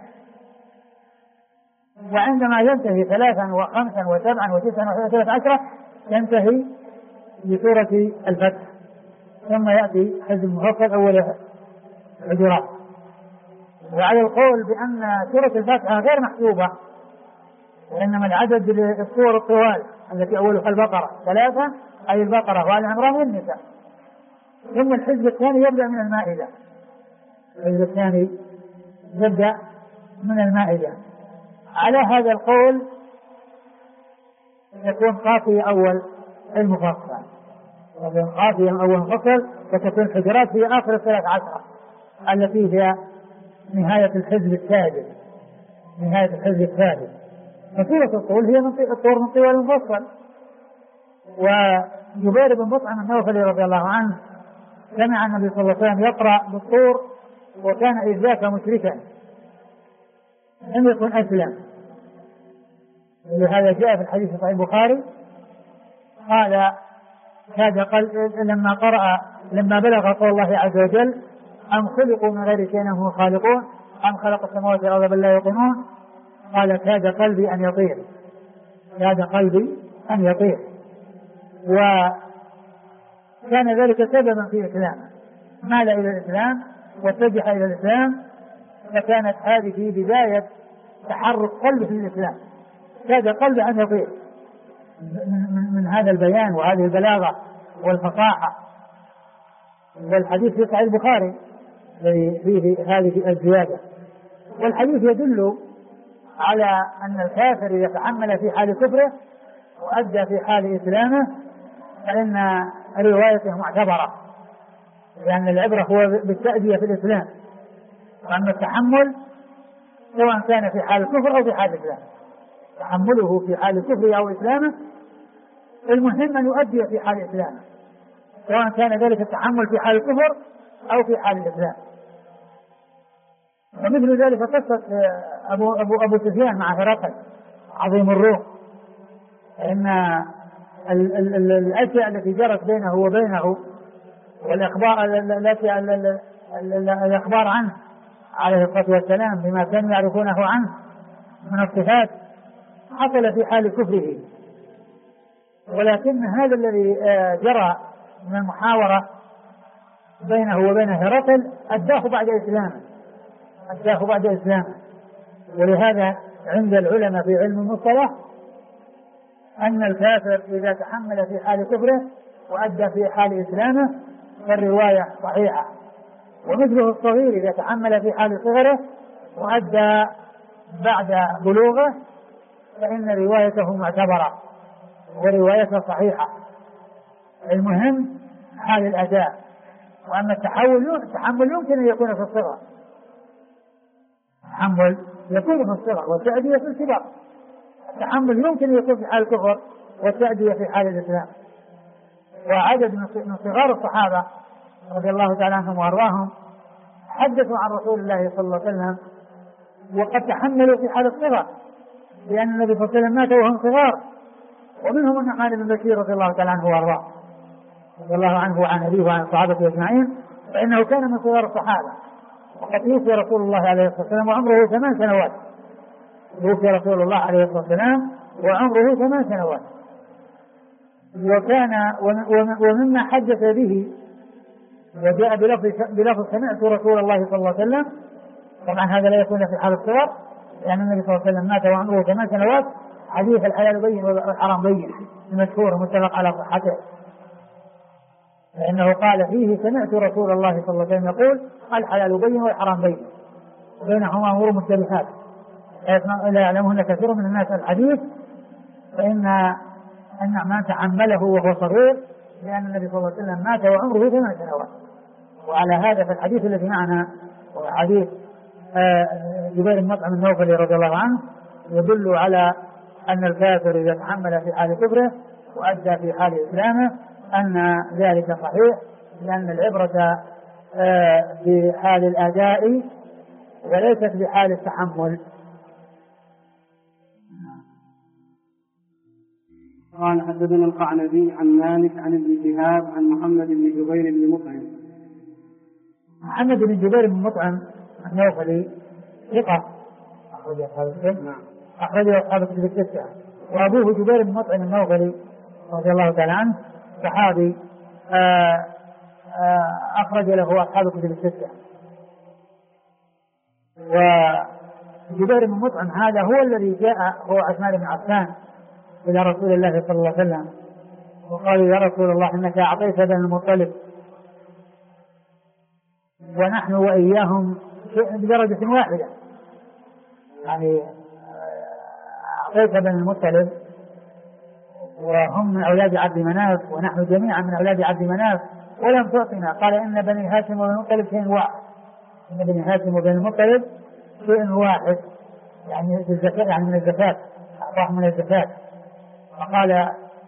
وعندما ينتهي 3 و5 و7 و9 و13 ينتهي بسورة الفتح، ثم يأتي حزب مفصل أول الحجرات. وعلى القول بأن سورة الفتح غير محسوبة، وإنما العدد للسور الطوال التي أولها البقرة 3 أي البقرة وآل عمران والنساء، ثم الحزب الثاني يبدأ من المائدة، الحزب الثاني يبدأ من المائدة. على هذا القول يكون قافية أول المفصل، وبين قافية أول مفصل فتكون الحجرات في آخر 13 التي هي نهاية الحزب السادس، نهاية الحزب السادس. فسورة الطول هي الطور من طوال المفصل. وجبير بن مطعم النوفلي رضي الله عنه سمع النبي صلى الله عليه وسلم يقرأ بالطور وكان إذ ذاك مشركا لم يكن أسلم، لهذا جاء في الحديث صحيح البخاري قال لما بلغ قول الله عز وجل: أم خلقوا من غير شيء هم خالقون أم خلق السماوات والأرض بل لا يوقنون، قال: كاد قلبي أن يطير، كاد قلبي أن يطير. وكان ذلك سببا في إسلامه، مال إلى الإسلام واتجه إلى الإسلام، فكانت هذه بداية تحرك قلبه في الإسلام، كاد قلبه أن يطير من هذا البيان وهذه البلاغة والفصاحة. والحديث في صحيح البخاري فيه هذه الزيادة. والحديث يدل على أن الكافر إذا تحمل في حال كفره وأدى في حال إسلامه فإن روايته معتبرة، لأن العبرة هو بالتأدية في الإسلام، وأما التحمل سواء كان في حال الكفر أو في حال الإسلام، تحمله في حال كفره أو إسلامه المهم أن يؤدي في حال إسلامه، سواء كان ذلك التحمل في حال الكفر أو في حال الإسلام. ومثل ذلك قصة أبو سفيان مع هرقل عظيم الروم، إن الأشياء التي جرت بينه وبينه والأخبار عنه عليه الصلاة والسلام بما كانوا يعرفونه عنه من الصفات حصل في حال كفره، ولكن هذا الذي جرى من المحاورة بينه وبين هرقل أداه بعد إسلامه. ولهذا عند العلماء في علم المصطلح أن الكافر إذا تحمل في حال كفره وأدى في حال إسلامه فالرواية صحيحة، ومثله الصغير إذا تحمل في حال صغره وأدى بعد بلوغه فإن روايته معتبرة وروايته صحيحة. المهم حال الأداء. وأما التحمل يمكن أن يكون في الصغر، التحمل يكون في الصغر والتأدية في الكبر. التحمل يمكن أن يكون في حال الكفر والتأدية في حال الإسلام. وعدد من صغار الصحابة رضي الله تعالى عنهم وأرضاهم حدثوا عن رسول الله صلى الله عليه وسلم وقد تحملوا في حال الصغر، لأن النبي صلى الله عليه وسلم مات وهم صغار، ومنهم النعمان بن بشير رضي الله تعالى عنه وارضاه رضي الله عنه وعن أبيه وعن صحابته أجمعين، فإنه كان من صغار الصحابة، وقد توفي رسول الله عليه الصلاة والسلام وعمره 8 سنوات. توفي رسول الله عليه الصلاة والسلام وعمره 8 سنوات. وكان ومما حدث به وجاء بلفظ سمعت رسول الله صلى الله عليه وسلم، طبعا هذا لا يكون في حال الصور، لأن النبي صلى الله عليه وسلم مات وعمره 8 سنوات. حديث الحلال بين والحرام بين المشهور متفق على صحته، لأنه قال فيه سمعت رسول الله صلى الله عليه وسلم يقول الحلال بين والحرام بين وبينهما أمور مشتبهات لا يعلمهن كثير من الناس الحديث، فإن النعمان تحمله وهو صغير، لأن النبي صلى الله عليه وسلم مات وعمره 8 سنوات. وعلى هذا فالحديث الذي معنا هو حديث جبير بن مطعم النوفلي رضي الله عنه يدل على أن الكافر إذا تحمل في حال كفره وأدى في حال إسلامه أن ذلك صحيح، لأن العبرة في حال الأداء وليست بحال التحمل. قال حدثنا القعنبي عن مالك عن ابن شهاب عن محمد بن جبير بن مطعم. محمد بن جبير بن مطعم النوفلي ثقة أخرجه أصحاب الكتب الستة، وأبوه جبير بن مطعم النوفلي رضي الله تعالى عنه صحابي أخرج له أصحاب الكتب الستة. وجبير بن مطعم هذا هو الذي جاء هو عثمان بن عفان إلى رسول الله صلى الله عليه وسلم وقال يا رسول الله إنك أعطيت بني المطلب ونحن وإياهم بدرجة واحدة، يعني أعطيت بني المطلب وهم من أولاد عبد مناف ونحن جميعا من أولاد عبد مناف ولم تعطنا. قال إن بني هاشم وبني المطلب شيء واحد، إن بني هاشم وبني المطلب شيء واحد، يعني الزكاة، يعني من الزكاة، أعطاهم من الزكاة. فقال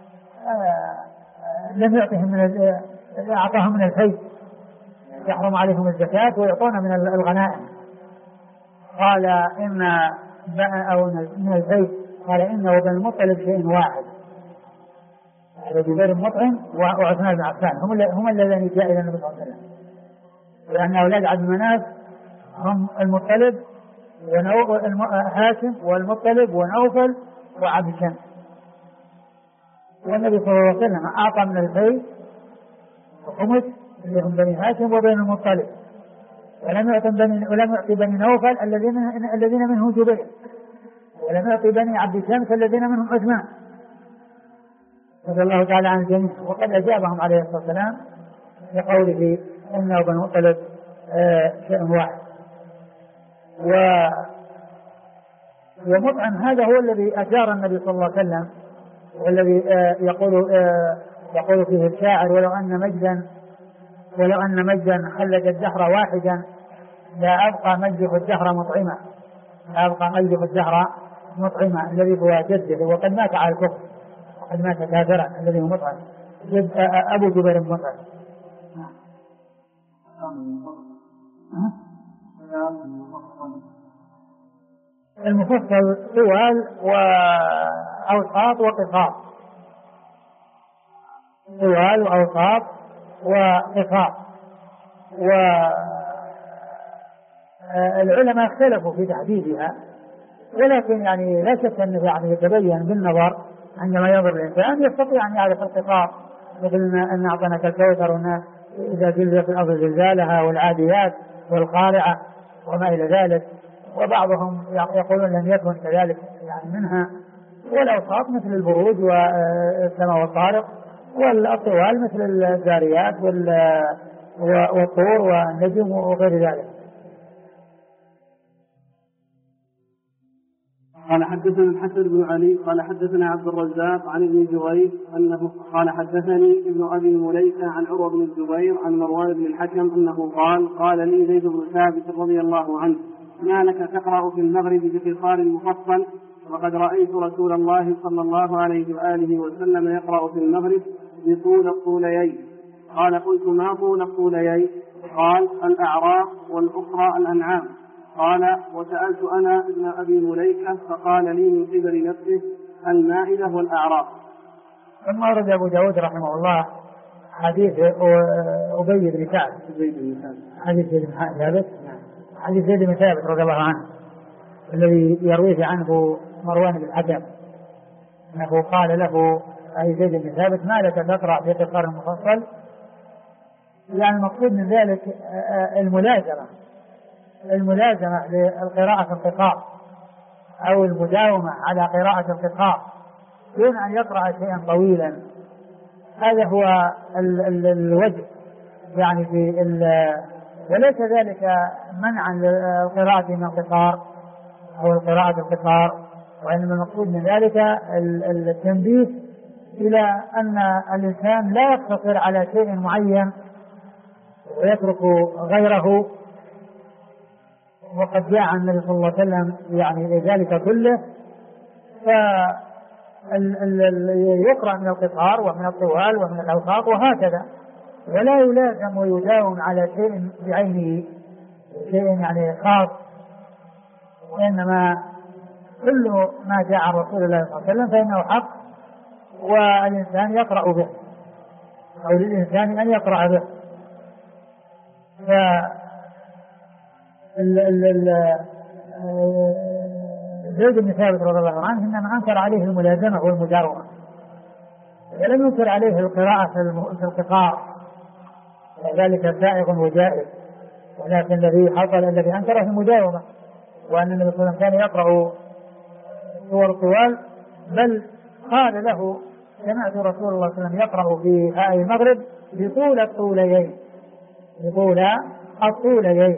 لم يعطهم أعطاهم من الحي، يحرم عليهم الزكاة ويعطون من الغنائم. قال إن أو من الحي، قال إن وبني المطلب شيء واحد. جبير بن مطعم وعثمان بن عفان هم الذين جاء إلى النبي صلى الله عليه وسلم، لأن أولاد عبد مناف هم المطلب هاشم والمطلب ونوفل وعبد شمس، والنبي صلى الله عليه وسلم أعطى من الحي وخمس اللي هم بني هاشم وبني المطلب، ولم يعطي بني نوفل الذين منهم جبير، ولم يعطي بني عبد شمس الذين منهم عثمان رضي الله تعالى عن الجميع. وقد أجابهم عليه الصلاة والسلام بقوله إنه بني المطلب شيء واحد. ومطعم هذا هو الذي أجار النبي صلى الله عليه وسلم، والذي يقول فيه الشاعر ولو أن مجدا خلد الدهر واحدا لا أبقى مجده الدهر مطعما، لا أبقى مجده الدهر مطعما، الذي هو جده وقد مات على الكفر وقد مات كافرا، الذي هو مطعم جد أبو جبير بن مطعم. المفصل طوال وأوساط وقصار، طوال وأوساط وقصار. والعلماء اختلفوا في تحديدها، ولكن يعني لا شك أنه يعني يتبين بالنظر عندما ينظر الإنسان يستطيع أن يعرف القصار، مثل أن أعطناك الكوثر وأن إذا زلزلت الأرض زلزالها والعاديات والقارعة وما إلى ذلك. وبعضهم يقولون لم يكن كذلك يعني منها. والأوساط مثل البروج والسماء والطارق، والطوال مثل الذاريات والطور والنجم وغير ذلك. قال حدثنا الحسن بن علي قال حدثنا عبد الرزاق عن ابن جريج أنه قال حدثني ابن أبي مليكة عن عروة بن الزبير عن مروان بن الحكم أنه قال لي زيد بن ثابت رضي الله عنه ما لك تقرأ في المغرب بقصار مفصل وقد رأيت رسول الله صلى الله عليه وآله وسلم يقرأ في المغرب بطول الطوليين. قال قلت ما طول الطوليين؟ قال الأعراف والأخرى الأنعام. قال وسألت أنا ابن أبي مليكة فقال لي من قبل نفسه المائدة والأعراف. ثم ورد أبو داود رحمه الله حديث أبي بن كعب، حديث زيد بن ثابت، حديث زيد بن ثابت رضي الله عنه الذي يرويه عنه مروان بن الحكم أنه قال له أي زيد بن ثابت ما لك تقرأ في قصار المفصل؟ يعني المقصود من ذلك الملازمة للقراءة في القصار أو المداومة على قراءة القصار دون أن يقرأ شيئا طويلا. هذا هو الوجه يعني وليس ذلك منعا للقراءة من القصار أو القراءة القصار، وإنما المقصود من ذلك التنبيه إلى أن الإنسان لا يقتصر على شيء معين ويترك غيره. وقد جاء عن النبي صلى الله عليه وسلم يعني ذلك كله، فيقرأ من القصار ومن الطوال ومن الأوساط وهكذا، ولا يلازم ويداوم على شيء بعينه شيء يعني خاص، وإنما كل ما جاء عن رسول الله صلى الله عليه وسلم فإنه حق والإنسان يقرأ به أو للإنسان أن يقرأ به. زيد بن ثابت رضي الله عنه إنما أنكر عليه الملازمة والمداومة، ولم ينكر عليه القراءة في القصار، وذلك سائغ وجائز، ولكن الذي حصل الذي أنكره المداومة، وأن النبي صلى الله عليه وسلم كان يقرأ سور طوال، بل قال له سمعت رسول الله صلى الله عليه وسلم يقرأ في آي المغرب بطول الطوليين، بطول الطوليين،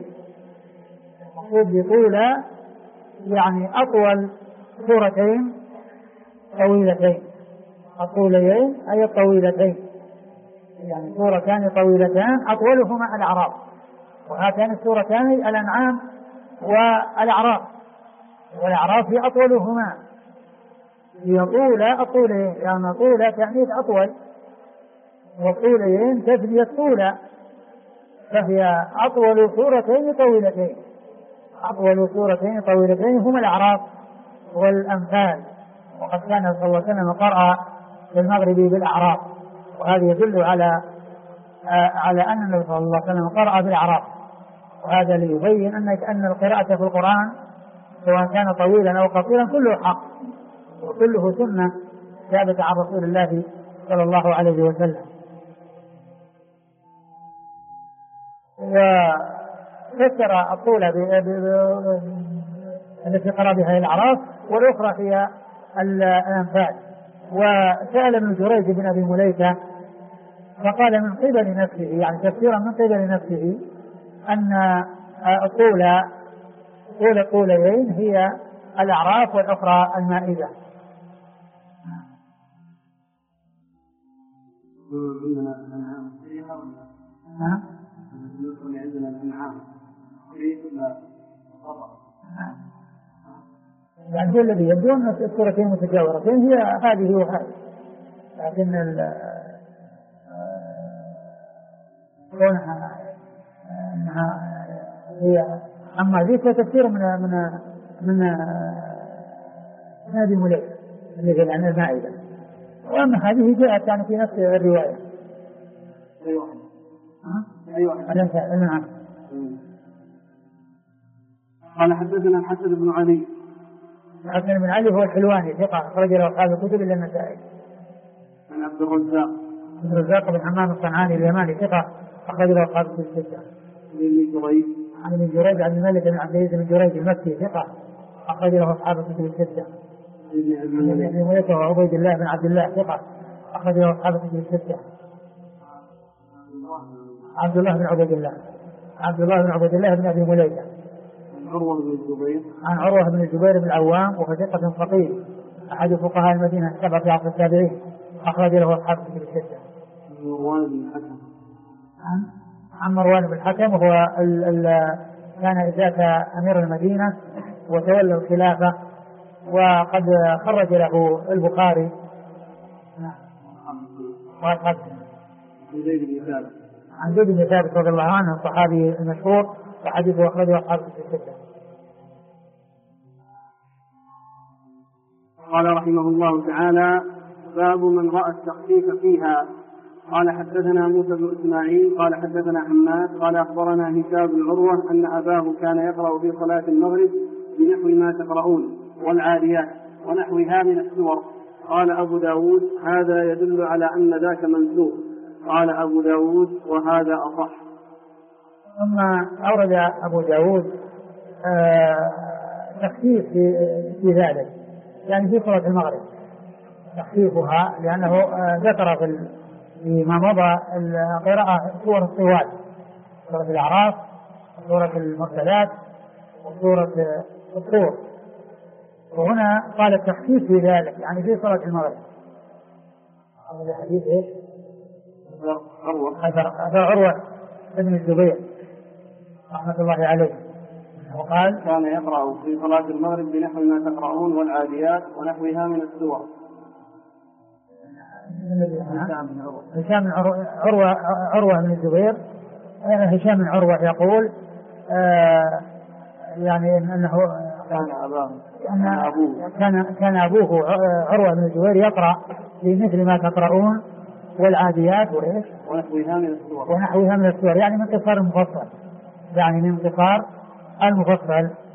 بطول يعني أطول سورتين طويلتين، الطوليين أي الطويلتين، يعني سورتان طويلتان أطولهما الأعراف، وهاتان السورتان الأنعام والأعراف، والأعراف هي أطولهما، هي طول الطولين، يعني طول تعنيف أطول، والطولين تثنية طول، فهي أطول سورتين طويلتين، أطول سورتين طويلتين هما الأعراف والأنفال. وقد كان صلى الله عليه وسلم قرأ في المغرب بالأعراف، وهذا يدل على أن النبي صلى الله عليه وسلم قرأ بالأعراف، وهذا ليبين أن القراءة في القرآن سواء كان طويلا أو قصيرا كله حق، وكله سنة ثابتة عن رسول الله صلى الله عليه وسلم. وفسر الطولة التي قرأ بها الأعراف، والأخرى هي الأنفال. وسأل ابن جريج بن أبي مليكة فقال من قبل نفسه، يعني تفسيرا من قبل نفسه، أن طول الطولين هي الأعراف والأخرى المائدة. يعني هو الذي يبدو أن السورتين متجاورتين هي هذه وهذه، لكن كونها هي أما ذيك تفسير من هذه مليكة اللي قال عن المائدة، وأما هذه جاءت يعني في نفس الرواية. نعم. قال حدثنا الحسن بن علي. الحسن بن علي هو الحلواني ثقة أخرج له أصحاب الكتب إلا النسائي. عن عبد الرزاق. عبد الرزاق بن حمام الصنعاني اليماني ثقة أخرج له أصحاب الكتب الستة. عن ابن جريج عن الملك بن عبد العزيز بن جريج المكي ثقة أخرج له أصحاب الكتب الستة. ابن ملك وعبيد الله بن عبد الله ثقة أخرج له أصحاب الكتب الستة. عبد الله بن عبيد الله بن أبي مليكة. عن عروة بن الزبير بن العوام وهو ثقة فقيه أحد فقهاء المدينة السبعة في عصر التابعين أخرج له أصحاب الكتب الستة. عن مروان بن الحكم وهو كان ذاك أمير المدينة وتولى الخلافة، وقد خرج له البخاري. عن زيد بن ثابت رضي الله عنه الصحابي المشهور وحديثه أخرجه أصحاب الستة. قال رحمه الله تعالى: باب من رأى التخفيف فيها. قال حدثنا موسى بن إسماعيل قال حدثنا حماد قال أخبرنا هشام بن عروة أن أباه كان يقرأ في صلاة المغرب بنحو ما تقرؤون والعاديات ونحوها من السور. قال أبو داود هذا يدل على أن ذاك منسوخ. قال أبو داود وهذا أصح. ثم أورد أبو داود تخفيف في ذلك، يعني في صلاة المغرب تخفيفها، لأنه ذكر فيما مضى القراءة سورة الطوال، سورة الأعراف وسورة المرسلات وسورة الطور، وهنا قال التخفيف في ذلك يعني في صلاة المغرب. هذا حديث ايش؟ أثر عروة بن الزبير رحمة الله عليه، وقال كان يقرأ في صلاة المغرب بنحو ما تقرؤون والعاديات ونحوها من السور. هشام بن عروة بن الزبير. هشام بن عروة يقول يعني أنه كان أبوه عروة بن الزبير يقرأ بمثل ما تقرؤون والعاديات وإيش ونحوها من السور، يعني من قصار المفصل، يعني من قصار المفصل.